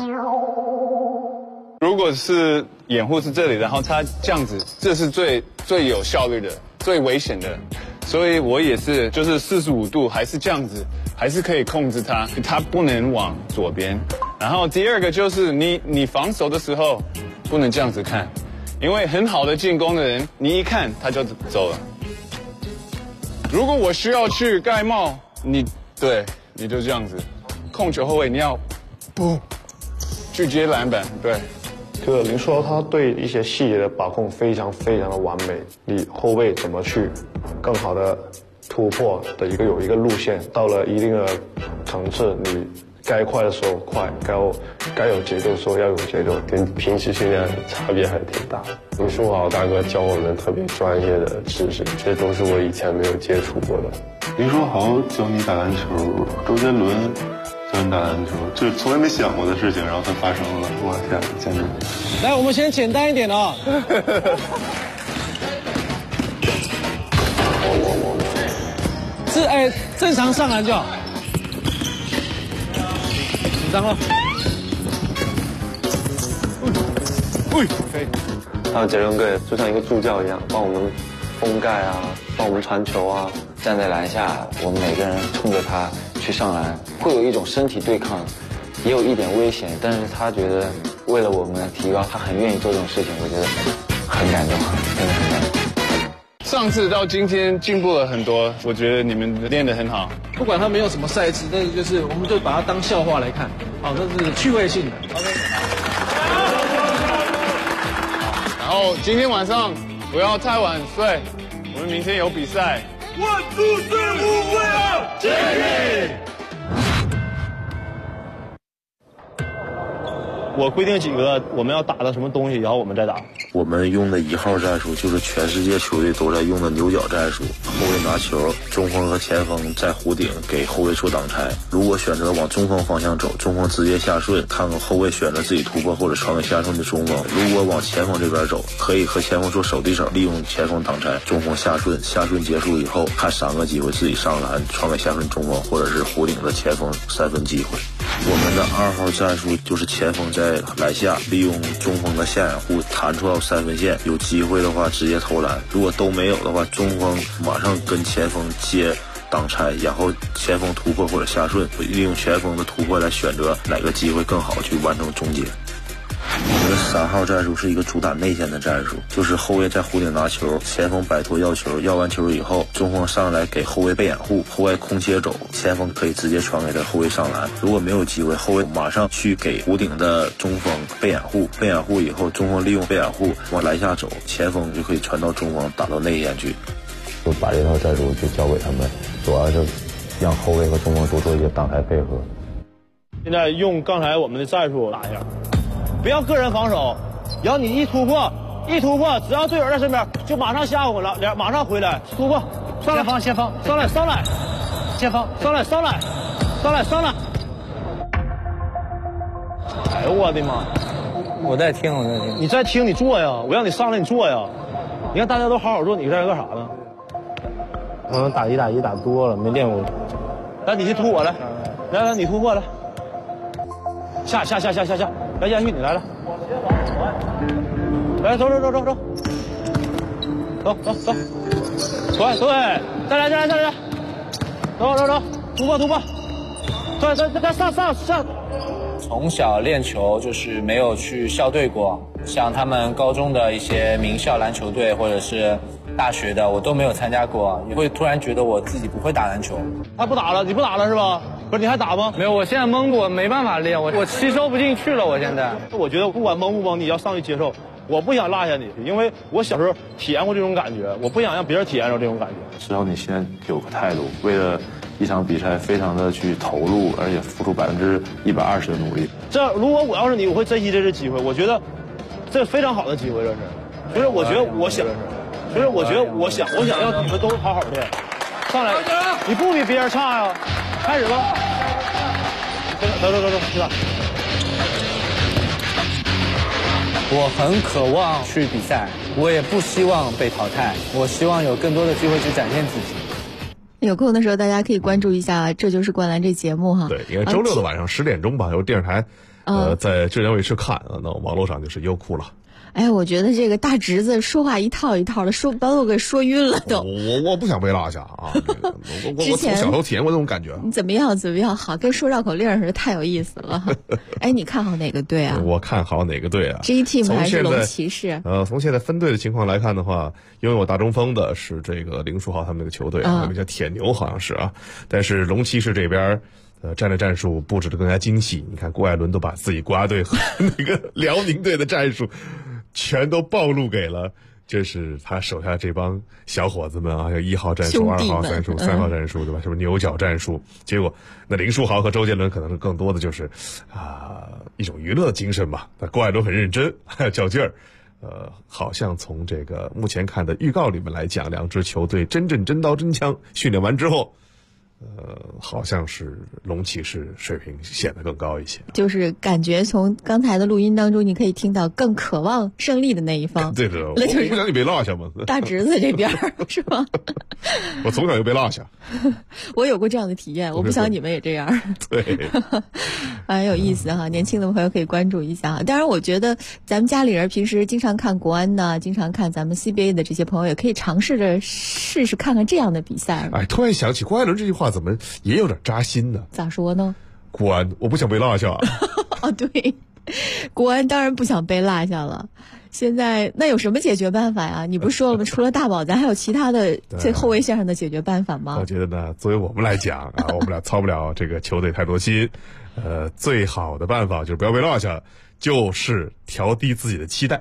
如果是掩护是这里，然后他这样子，这是最有效率的、最危险的。所以我也是，就是45度还是这样子，还是可以控制他，他不能往左边。然后第二个就是你防守的时候不能这样子看，因为很好的进攻的人，你一看他就走了。如果我需要去盖帽，你就这样子，控球后卫你要不去接篮板，对。 这个林书豪他对一些细节的把控非常非常的完美，你后卫怎么去更好的突破的有一个路线，到了一定的层次，你该快的时候快，该有节奏的时候要有节奏，跟平时训练差别还挺大。林书豪大哥教我们特别专业的知识，这都是我以前没有接触过的。 林书豪教你打篮球，周杰伦教你打篮球，这从来没想过的事情，然后它发生了，我天，简直！ 来，我们先简单一点啊。正常上篮就好。紧张了。可以。 还有杰伦哥就像一个助教一样，帮我们封盖啊，帮我们传球啊。站在篮下，我们每个人冲着他去上篮，会有一种身体对抗，也有一点危险，但是他觉得为了我们的提高，他很愿意做这种事情，我觉得很感动，真的很感动。 上次到今天进步了很多，我觉得你们练得很好。 不管他没有什么赛制，但是就是我们就把它当笑话来看，这是趣味性的。 然后今天晚上不要太晚睡，我们明天有比赛， 我注视无悔啊！敬礼。 我规定几个我们要打的什么东西，然后我们再打。 我们用的1号战术就是全世界球队都在用的牛角战术，后卫拿球，中锋和前锋在弧顶给后卫做挡拆。如果选择往中锋方向走，中锋直接下顺，看看后卫选择自己突破或者传给下顺的中锋。如果往前锋这边走，可以和前锋做手递手，利用前锋挡拆，中锋下顺，下顺结束以后看3个机会自己上篮传给下顺中锋或者是弧顶的前锋3分机会。我们的2号战术就是前锋在篮下利用中锋的下掩护弹出到3分线，有机会的话直接投篮，如果都没有的话，中锋马上跟前锋接挡拆，然后前锋突破或者下顺，利用前锋的突破来选择哪个机会更好去完成终结。我们的3号战术是一个主打内线的战术，就是后卫在弧顶拿球，前锋摆脱要球，要完球以后，中锋上来给后卫背掩护，后卫空切走，前锋可以直接传给他后卫上篮。如果没有机会，后卫马上去给弧顶的中锋背掩护，背掩护以后，中锋利用背掩护往篮下走，前锋就可以传到中锋打到内线去。 就把这套战术就交给他们，主要是让后卫和中锋多做一些挡拆配合。 现在用刚才我们的战术打一下，不要个人防守，然后你一突破，只要队友在身边，就马上下回了，马上回来突破，上来前锋，上来，前锋，上来。哎呦我的妈！ 我在听。 你在听，你做呀！我让你上来，你做呀！你看大家都好好做，你在这干啥呢？ 我们打1打1打多了，没练过。 来，你去突我来，来，你突破来。下，来延续你来了。来，走，对，再来，走，突破，对，上。 从小练球就是没有去校队过，像他们高中的一些名校篮球队或者是大学的，我都没有参加过，也会突然觉得我自己不会打篮球。 他不打了，你不打了是吧？不是，你还打吗？ 没有，我现在懵过，没办法练，我吸收不进去了。我现在， 我觉得不管懵不懵，你要上去接受。我不想落下你，因为我小时候体验过这种感觉，我不想让别人体验到这种感觉。 只要你现在有个态度，为了一场比赛非常的去投入，而且付出120%的努力。 这如果我要是你，我会珍惜这次机会。我觉得这非常好的机会，这是。所以我觉得我想要你们都好好的上来，你不比别人差呀。开始吧，走，去吧。 我很渴望去比赛，我也不希望被淘汰，我希望有更多的机会去展现自己。 有空的时候大家可以关注一下《这就是灌篮》这节目哈。 对，应该周6的晚上10点钟吧，由电视台在浙江卫视看，那网络上就是优酷了。 哎，我觉得这个大侄子说话一套一套的，把我给说晕了都。 我不想被落下啊！我从小时候体验过那种感觉。 你怎么样？好，跟说绕口令似的，太有意思了。哎，你看好哪个队啊？ 我看好哪个队啊 ？G Team 还是龙骑士？ 从现在分队的情况来看的话，拥有大中锋的是这个林书豪他们那个球队，那个叫铁牛好像是啊。但是龙骑士这边。战略战术布置的更加精细，你看郭艾伦都把自己国家队和那个辽宁队的战术全都暴露给了，就是他手下这帮小伙子们啊，有1号战术、2号战术、3号战术，对吧？是不是牛角战术？结果那林书豪和周杰伦可能更多的就是一种娱乐精神吧。那郭艾伦很认真，还有较劲儿。好像从这个目前看的预告里面来讲，两支球队真正真刀真枪训练完之后。好像是龙骑士水平显得更高一些， 就是感觉从刚才的录音当中，你可以听到更渴望胜利的那一方。 对的，我不想你被落下嘛。 大侄子这边是吗？ 我从小就被落下。 我有过这样的体验，我不想你们也这样。 对， 很有意思哈，年轻的朋友可以关注一下。当然，我觉得咱们家里人平时经常看国安的，经常看咱们 CBA 的这些朋友，也可以尝试着试试看看这样的比赛。 哎，突然想起郭艾伦这句话。怎么也有点扎心呢？ 咋说呢？ 国安，我不想被落下。 哦，对，国安当然不想被落下了。现在那有什么解决办法呀？你不是说了吗？除了大宝，咱还有其他的在后卫线上的解决办法吗？ 我觉得呢，作为我们来讲啊，我们俩操不了这个球队太多心。最好的办法就是不要被落下，就是调低自己的期待。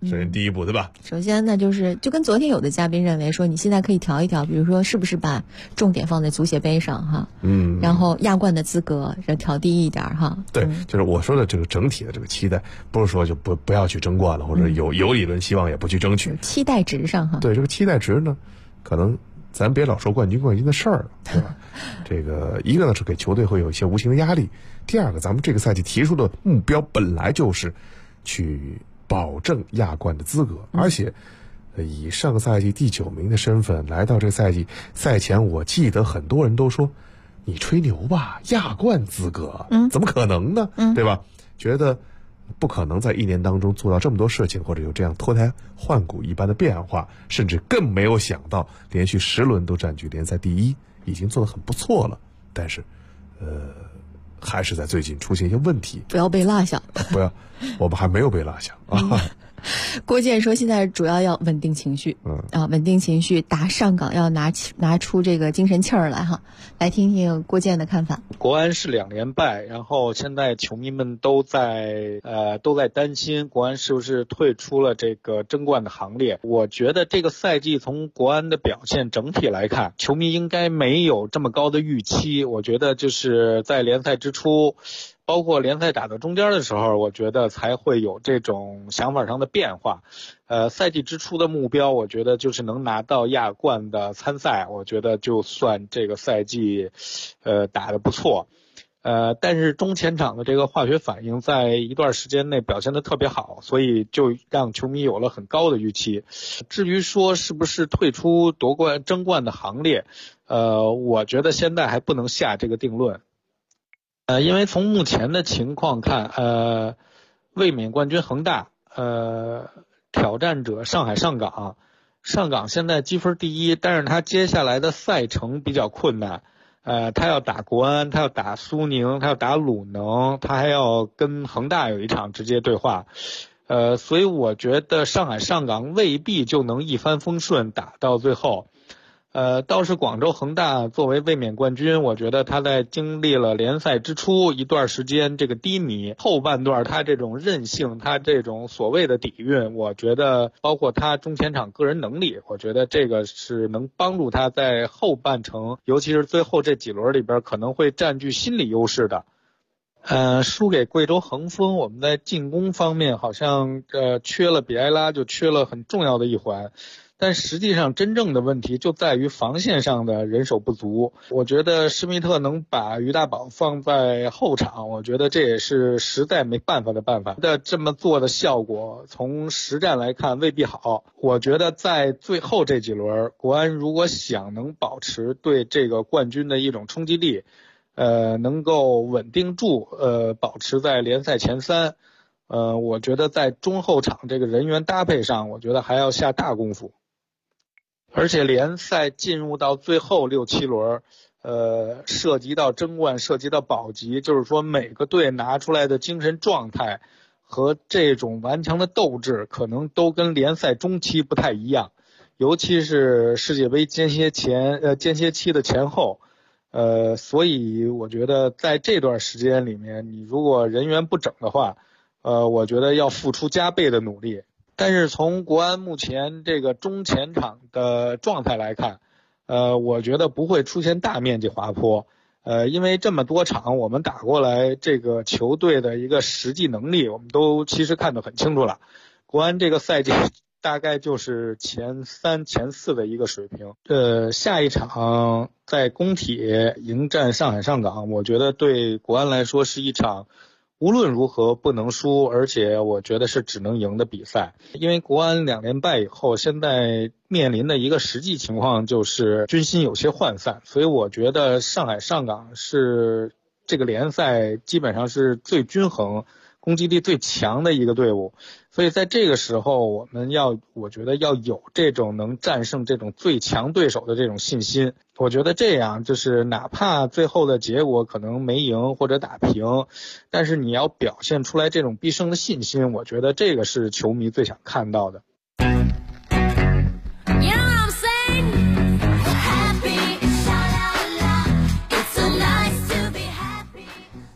首先第一步，对吧？ 首先那就是就跟昨天有的嘉宾认为说，你现在可以调一调，比如说是不是把重点放在足协杯上哈，然后亚冠的资格要调低一点哈。 对，就是我说的这个整体的这个期待，不是说就不要去争冠了，或者有理论希望也不去争取。 期待值上哈。 对，这个期待值呢，可能咱别老说冠军的事儿了，对吧？这个一个呢是给球队会有一些无形的压力，第二个咱们这个赛季提出的目标本来就是去保证亚冠的资格，而且以上赛季第9名的身份来到这个赛季赛前，我记得很多人都说你吹牛吧，亚冠资格怎么可能呢？对吧？觉得不可能在一年当中做到这么多事情，或者有这样脱胎换骨一般的变化，甚至更没有想到连续10轮都占据联赛第1，已经做得很不错了。但是还是在最近出现一些问题， 不要被落下。 不要，我们还没有被落下啊。 郭健说，现在主要要稳定情绪，稳定情绪，打上港要拿出这个精神气儿来哈。来听听郭健的看法。 国安是2连败，然后现在球迷们都在担心国安是不是退出了这个争冠的行列。我觉得这个赛季从国安的表现整体来看，球迷应该没有这么高的预期。我觉得就是在联赛之初，包括联赛打到中间的时候，我觉得才会有这种想法上的变化。赛季之初的目标，我觉得就是能拿到亚冠的参赛，我觉得就算这个赛季打得不错。但是中前场的这个化学反应在一段时间内表现得特别好，所以就让球迷有了很高的预期。至于说是不是退出争冠的行列，我觉得现在还不能下这个定论。因为从目前的情况看，卫冕冠军恒大，挑战者上海上港，上港现在积分第1，但是他接下来的赛程比较困难，他要打国安，他要打苏宁，他要打鲁能，他还要跟恒大有一场直接对话，所以我觉得上海上港未必就能一帆风顺打到最后。倒是广州恒大作为卫冕冠军，我觉得他在经历了联赛之初一段时间这个低迷，后半段他这种韧性，他这种所谓的底蕴，我觉得包括他中前场个人能力，我觉得这个是能帮助他在后半程，尤其是最后这几轮里边可能会占据心理优势的。输给贵州恒丰，我们在进攻方面好像缺了比埃拉，就缺了很重要的一环。但实际上真正的问题就在于防线上的人手不足。我觉得施密特能把于大宝放在后场，我觉得这也是实在没办法的办法。这么做的效果从实战来看未必好。我觉得在最后这几轮，国安如果想能保持对这个冠军的一种冲击力，能够稳定住，保持在联赛前3，我觉得在中后场这个人员搭配上，我觉得还要下大功夫。而且联赛进入到最后6、7轮，涉及到争冠，涉及到保级，就是说每个队拿出来的精神状态和这种顽强的斗志，可能都跟联赛中期不太一样，尤其是世界杯间歇期的前后，所以我觉得在这段时间里面，你如果人员不整的话，我觉得要付出加倍的努力。但是从国安目前这个中前场的状态来看，我觉得不会出现大面积滑坡，因为这么多场我们打过来，这个球队的一个实际能力我们都其实看得很清楚了。国安这个赛季大概就是前3、前4的一个水平。下一场在工体迎战上海上港，我觉得对国安来说是一场无论如何不能输，而且我觉得是只能赢的比赛。因为国安2连败以后，现在面临的一个实际情况就是军心有些涣散，所以我觉得上海上港是这个联赛基本上是最均衡、攻击力最强的一个队伍。所以在这个时候，我觉得要有这种能战胜这种最强对手的这种信心。我觉得这样就是哪怕最后的结果可能没赢或者打平，但是你要表现出来这种必胜的信心，我觉得这个是球迷最想看到的。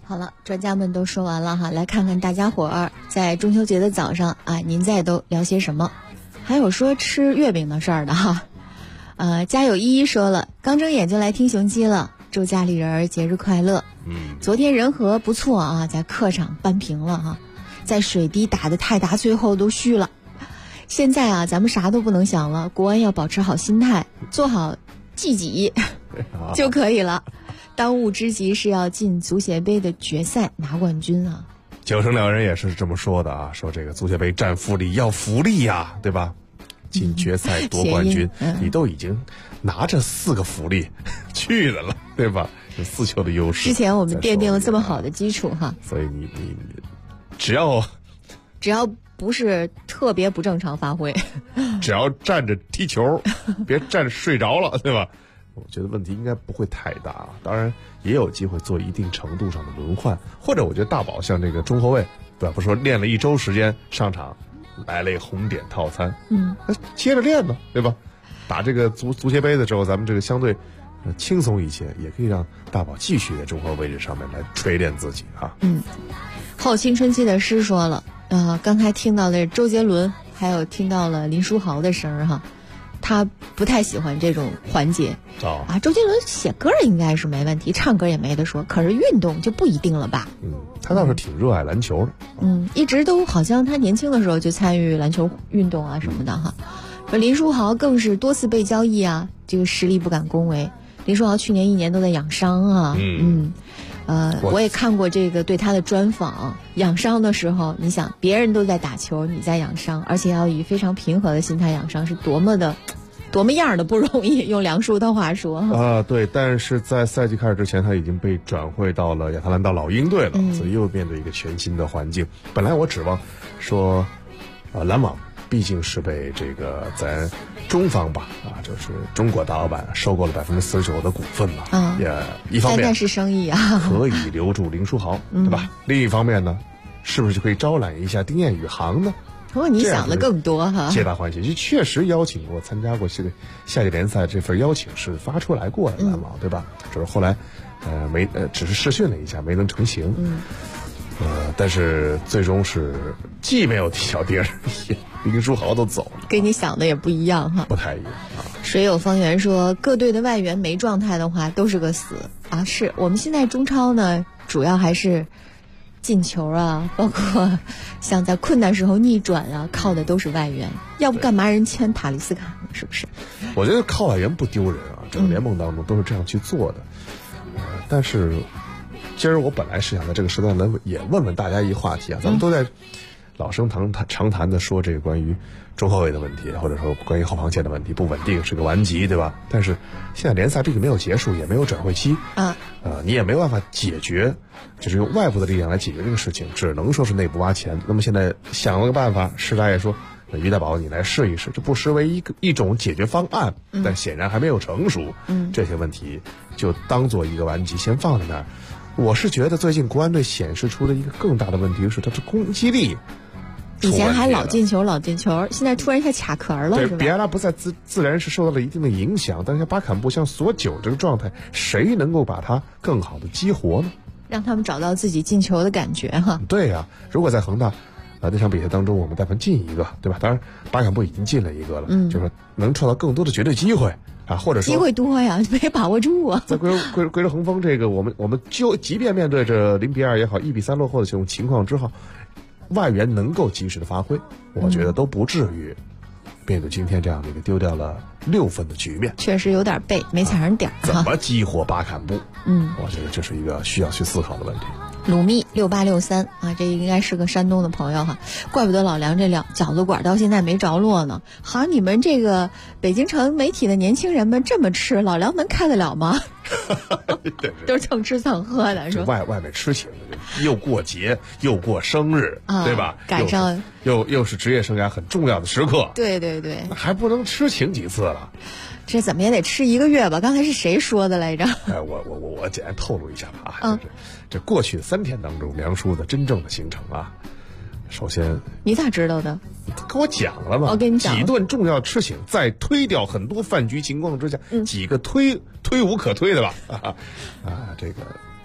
好了，专家们都说完了哈，来看看大家伙儿在中秋节的早上啊，您在都聊些什么？还有说吃月饼的事儿的哈。家有依依说了，刚睁眼就来听雄鸡了，祝家里人节日快乐。昨天人和不错啊，在客场扳平了哈，在水滴打得太大，最后都虚了。现在啊，咱们啥都不能想了，国安要保持好心态，做好自己就可以了。当务之急是要进足协杯的决赛拿冠军啊！ 九成两人也是这么说的啊，说这个足协杯占福利要福利呀，对吧？进决赛夺冠军，你都已经拿着4个福利去的了，对吧？有4球的优势。 之前我们奠定了这么好的基础哈， 所以你只要不是特别不正常发挥， 只要站着踢球，别站着睡着了，对吧？我觉得问题应该不会太大啊，当然也有机会做一定程度上的轮换，或者我觉得大宝像这个中后卫，对吧？不说练了1周时间上场，来了一个红点套餐，接着练呢，对吧？打这个足协杯的时候，咱们这个相对轻松一些，也可以让大宝继续在中后位置上面来锤炼自己啊。 后青春期的诗说了，刚才听到的周杰伦，还有听到了林书豪的声儿哈。他不太喜欢这种环节周杰伦写歌应该是没问题，唱歌也没得说，可是运动就不一定了吧？ 他倒是挺热爱篮球的。 一直都好像他年轻的时候就参与篮球运动啊什么的哈。林书豪更是多次被交易啊，这个实力不敢恭维。林书豪去年1年都在养伤啊。我也看过这个对他的专访，养伤的时候，你想别人都在打球，你在养伤，而且要以非常平和的心态养伤，是多么样的不容易，用梁叔的话说对，但是在赛季开始之前，他已经被转会到了亚特兰大老鹰队了，所以又面对一个全新的环境。本来我指望说篮网毕竟是被这个咱中方吧就是中国大老板收购了49%的股份嘛，也一方面是生意啊， 可以留住林书豪，对吧？另一方面呢，是不是就可以招揽一下丁彦雨航呢？ 你想的更多哈， 皆大欢喜。就确实邀请过参加过这个夏季联赛，这份邀请是发出来过的篮网，对吧？只是后来只是试训了一下，没能成型。但是最终是既没有踢小丁，林书豪都走了， 跟你想的也不一样哈， 不太一样水有方圆说，各队的外援没状态的话都是个死啊！是我们现在中超呢，主要还是进球啊，包括像在困难时候逆转啊，靠的都是外援，要不干嘛人签塔利斯卡呢？是不是？ 我觉得靠外援不丢人啊，整个联盟当中都是这样去做的。但是今儿我本来是想在这个时段呢，也问问大家一个话题啊，咱们都在老生常谈的说这个关于中后卫的问题，或者说关于后防线的问题，不稳定是个顽疾，对吧？但是现在联赛毕竟没有结束，也没有转会期你也没有办法解决，就是用外部的力量来解决这个事情，只能说是内部挖钱。那么现在想了个办法，时代也说于大宝你来试一试，这不失为一种解决方案，但显然还没有成熟。这些问题就当做一个顽疾先放在那儿。我是觉得最近国安队显示出的一个更大的问题是它的攻击力。 以前还老进球，现在突然一下卡壳了， 对，比埃拉不在自然是受到了一定的影响，但是像巴坎布、像索九这个状态，谁能够把它更好的激活呢？ 让他们找到自己进球的感觉哈。 对呀，如果在恒大那场比赛当中我们但凡进一个，对吧？当然巴坎布已经进了一个了，就是说能创造更多的绝对机会或者说机会多呀，没把握住啊。 在贵州恒丰这个我们就即便面对着0-2也好1-3落后的这种情况之后，外援能够及时的发挥，我觉得都不至于面对今天这样的一个丢掉了6分的局面。 确实有点背，没踩上点怎么激活巴坎布？我觉得这是一个需要去思考的问题。 鲁密6863这应该是个山东的朋友哈，怪不得老梁这饺子馆到现在没着落呢。好，你们这个北京城媒体的年轻人们这么吃，老梁能开得了吗？都是蹭吃蹭喝的，是吧？外面吃起来，又过节又过生日，对吧？ 赶上又是职业生涯很重要的时刻， 对， 还不能吃请几次了。 这怎么也得吃1个月吧？刚才是谁说的来着？ 我简单透露一下吧这过去3天当中，梁叔的真正的行程首先你咋知道的？ 跟我讲了嘛， 我跟你讲， 几顿重要吃请，在推掉很多饭局情况之下，几个推无可推的吧这个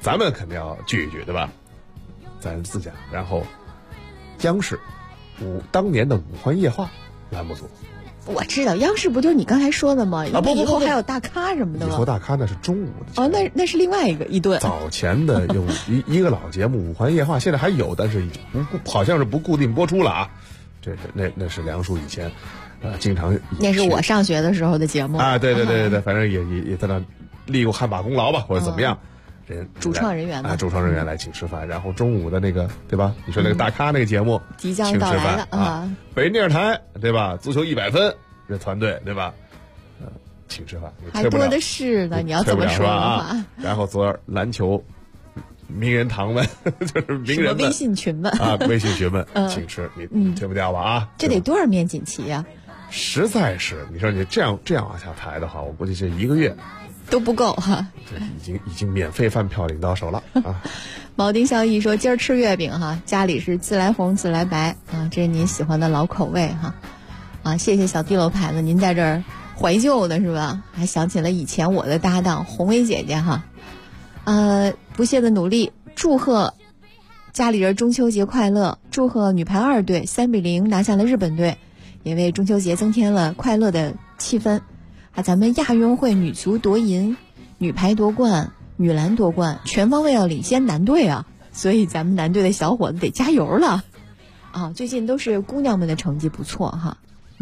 咱们肯定要聚一聚，对吧？咱自家，然后央视当年的五环夜话栏目组。 我知道央视不就是你刚才说的吗？ 不， 以后还有大咖什么的吗？ 以后大咖那是中午的。 哦，那是另外一顿。 早前的有一个老节目《五环夜话》，现在还有，但是好像是不固定播出了啊。这是那是梁叔以前经常。 那是我上学的时候的节目啊，对，反正也在那立过汗马功劳吧，或者怎么样。 主创人员吧， 主创人员来请吃饭，然后中午的那个对吧？你说那个大咖那个节目即将到来了啊！ 北京电视台对吧？足球100分这团队对吧？请吃饭， 还多的是呢，你要这么说的话。 然后昨儿篮球名人堂们就是名人们微信群们啊，微信群们请吃，你推不掉吧啊？ 这得多少面锦旗呀？ 实在是，你说你这样往下排的话，我估计这1个月。 都不够哈， 已经免费饭票领到手了啊！ 铆钉效益说今儿吃月饼哈，家里是自来红自来白啊，这是您喜欢的老口味哈啊！谢谢小地楼牌子，您在这儿怀旧呢是吧？还想起了以前我的搭档红薇姐姐哈，不懈的努力，祝贺家里人中秋节快乐，祝贺女排2队3比0拿下了日本队，也为中秋节增添了快乐的气氛。咱们亚运会女足夺银，女排夺冠，女篮夺冠，全方位要领先男队啊！所以咱们男队的小伙子得加油了啊！最近都是姑娘们的成绩不错哈，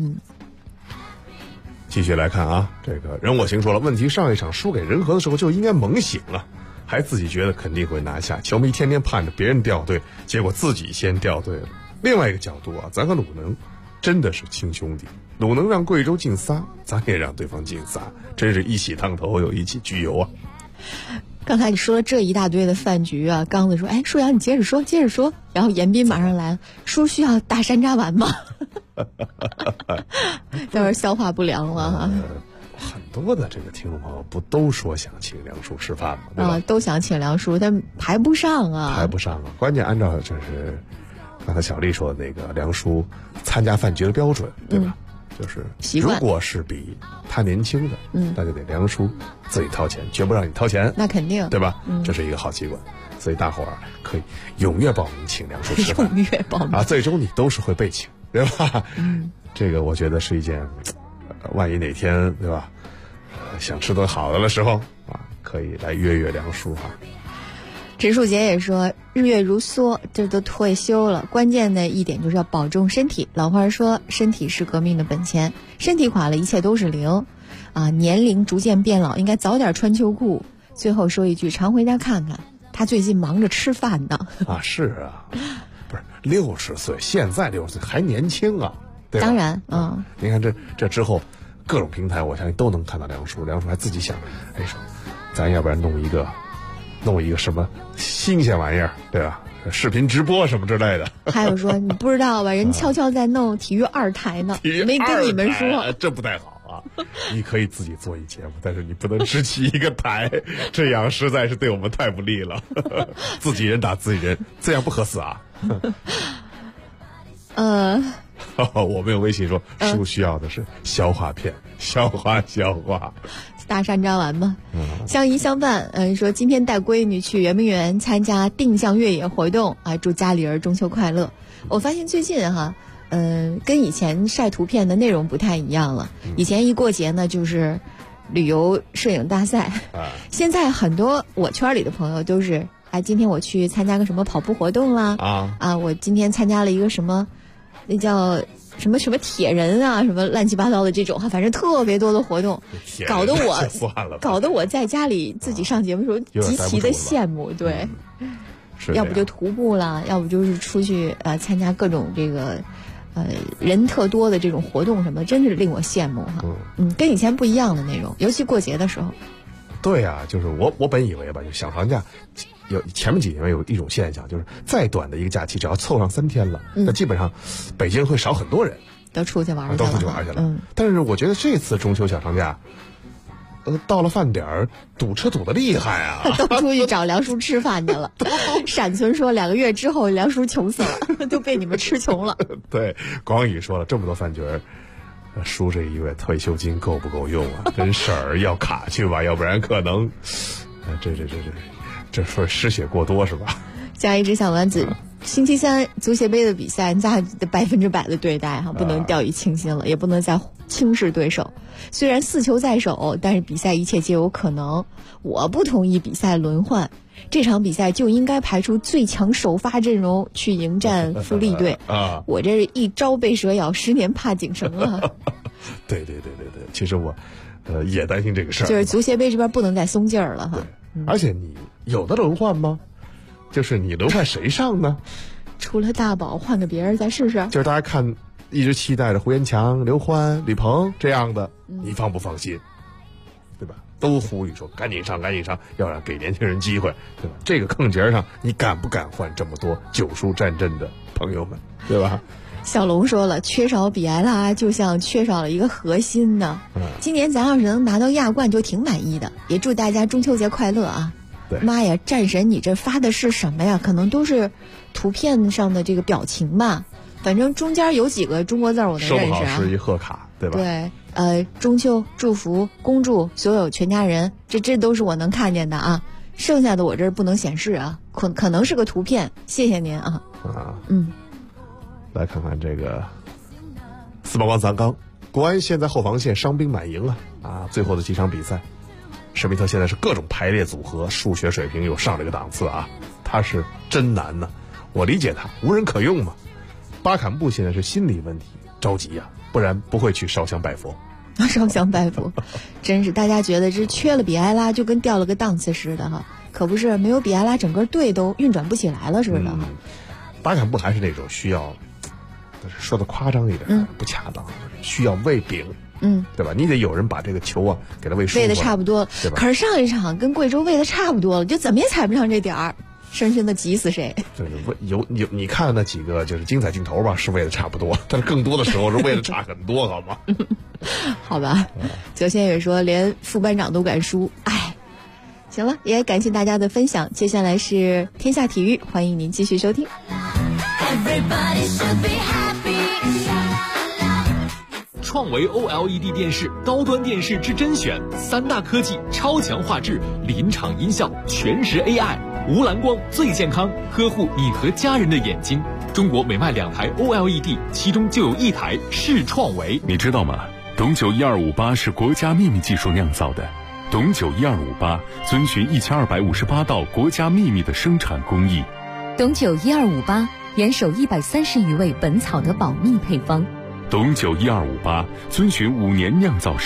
继续来看啊，这个任我行说了，问题上一场输给人和的时候就应该猛醒了，还自己觉得肯定会拿下，球迷天天盼着别人掉队，结果自己先掉队了。另外一个角度啊，咱和鲁能真的是亲兄弟。鲁能让贵州进仨，咱也让对方进仨，真是一起烫头又一起焗油啊！ 刚才你说了这一大堆的饭局啊，刚子说：“哎，舒阳你接着说。”然后严斌马上来了，叔需要大山楂丸吗？待会儿消化不良了哈。 很多的这个听众朋友不都说想请梁叔吃饭吗？对吧？ 都想请梁叔，但排不上啊。 关键按照就是刚才小丽说的那个梁叔参加饭局的标准，对吧？就是如果是比他年轻的，那就得梁叔自己掏钱，绝不让你掏钱。 那肯定， 对吧？这是一个好习惯，所以大伙儿可以踊跃报名请梁叔吃饭。 踊跃报名啊，最终你都是会被请，对吧？这个我觉得是一件，万一哪天对吧，想吃顿好的时候啊，可以来约梁叔哈。 植树节也说日月如梭，这都退休了，关键的一点就是要保重身体。老话说身体是革命的本钱，身体垮了一切都是零啊！年龄逐渐变老，应该早点穿秋裤。最后说一句，常回家看看，他最近忙着吃饭呢。 啊，是啊，不是60岁，现在60岁还年轻啊，对吧？ 当然， 你看这之后各种平台，我相信都能看到梁叔还自己想，哎说，咱要不然弄一个什么新鲜玩意儿，对吧？视频直播什么之类的。 还有说你不知道吧，人悄悄在弄体育2台呢，没跟你们说， 这不太好啊。你可以自己做一节目，但是你不能支起一个台，这样实在是对我们太不利了。自己人打自己人，这样不合适啊。我们有微信说，叔需要的是消化片，消化。 大山楂丸吗？相依相伴。说今天带闺女去圆明园参加定向越野活动啊，祝家里人中秋快乐。我发现最近哈，跟以前晒图片的内容不太一样了。以前一过节呢，就是旅游摄影大赛，现在很多我圈里的朋友都是，今天我去参加个什么跑步活动啦，我今天参加了一个什么，那叫什么铁人啊，什么乱七八糟的这种，反正特别多的活动，搞得我在家里自己上节目的时候极其的羡慕。对，要不就徒步啦，要不就是出去参加各种这个人特多的这种活动什么，真是令我羡慕哈。跟以前不一样的内容，尤其过节的时候。 对啊，就是我本以为吧，就小长假前面几年有一种现象，就是再短的一个假期，只要凑上3天了，那基本上北京会少很多人， 都出去玩去了。但是我觉得这次中秋小长假，到了饭点儿堵车堵得厉害啊， 都出去找梁叔吃饭去了。闪存说2个月之后梁叔穷死了，都被你们吃穷了。 对，广宇说了这么多饭局儿，叔这一月退休金够不够用啊？跟婶儿要卡去吧，要不然可能，这这说失血过多是吧？ 加一只小丸子。星期三足协杯的比赛，那得100%的对待哈，不能掉以轻心了，也不能再轻视对手。虽然4球在手，但是比赛一切皆有可能。我不同意比赛轮换，这场比赛就应该排出最强首发阵容去迎战富力队啊！ 我这一朝被蛇咬，10年怕井绳啊！ 对，其实我也担心这个事儿， 就是足协杯这边不能再松劲儿了哈。 而且你有的轮换吗？就是你轮换谁上呢？ 除了大宝，换个别人再试试。 就是大家看一直期待着胡延强、刘欢、吕鹏这样的，你放不放心？对吧？都呼吁说赶紧上，要让给年轻人机会，对吧？这个坑节上，你敢不敢换这么多9输战阵的朋友们，对吧？ 小龙说了，缺少比埃拉就像缺少了一个核心呢。今年咱要是能拿到亚冠就挺满意的，也祝大家中秋节快乐啊！妈呀，战神，你这发的是什么呀？可能都是图片上的这个表情吧，反正中间有几个中国字我能认识啊。 收不好是一贺卡，对吧？ 对，中秋祝福，恭祝所有全家人，这都是我能看见的啊。剩下的我这不能显示啊，可能是个图片，谢谢您啊。 来看看这个4报关咱刚，国安现在后防线伤兵满营啊，最后的几场比赛。施密特现在是各种排列组合，数学水平又上了一个档次啊，他是真难呢。我理解他，无人可用嘛。巴坎布现在是心理问题，着急呀，不然不会去烧香拜佛。 烧香拜佛，真是大家觉得这缺了比埃拉就跟掉了个档次似的哈，可不是，没有比埃拉整个队都运转不起来了似的。 巴坎布还是那种需要，说的夸张一点，不恰当，需要喂饼。对吧？你得有人把这个球啊给他喂舒服了， 喂的差不多， 对吧？ 可是上一场跟贵州喂的差不多了，就怎么也踩不上这点儿，深深的急死谁？ 对，有你看那几个就是精彩镜头吧，是喂的差不多，但是更多的时候是喂的差很多，好吗？ 好吧，九仙也说连副班长都敢输，哎，行了，也感谢大家的分享。接下来是天下体育，欢迎您继续收听。 创维 OLED 电视，高端电视之甄选，3大科技，超强画质，临场音效，全时 AI， 无蓝光最健康，呵护你和家人的眼睛。中国每卖2台 OLED， 其中就有1台是创维。 你知道吗？董九1258是国家秘密技术酿造的。董九1258遵循1258道国家秘密的生产工艺。 董九1258严守130余位本草的保密配方。 董九1258遵循5年酿造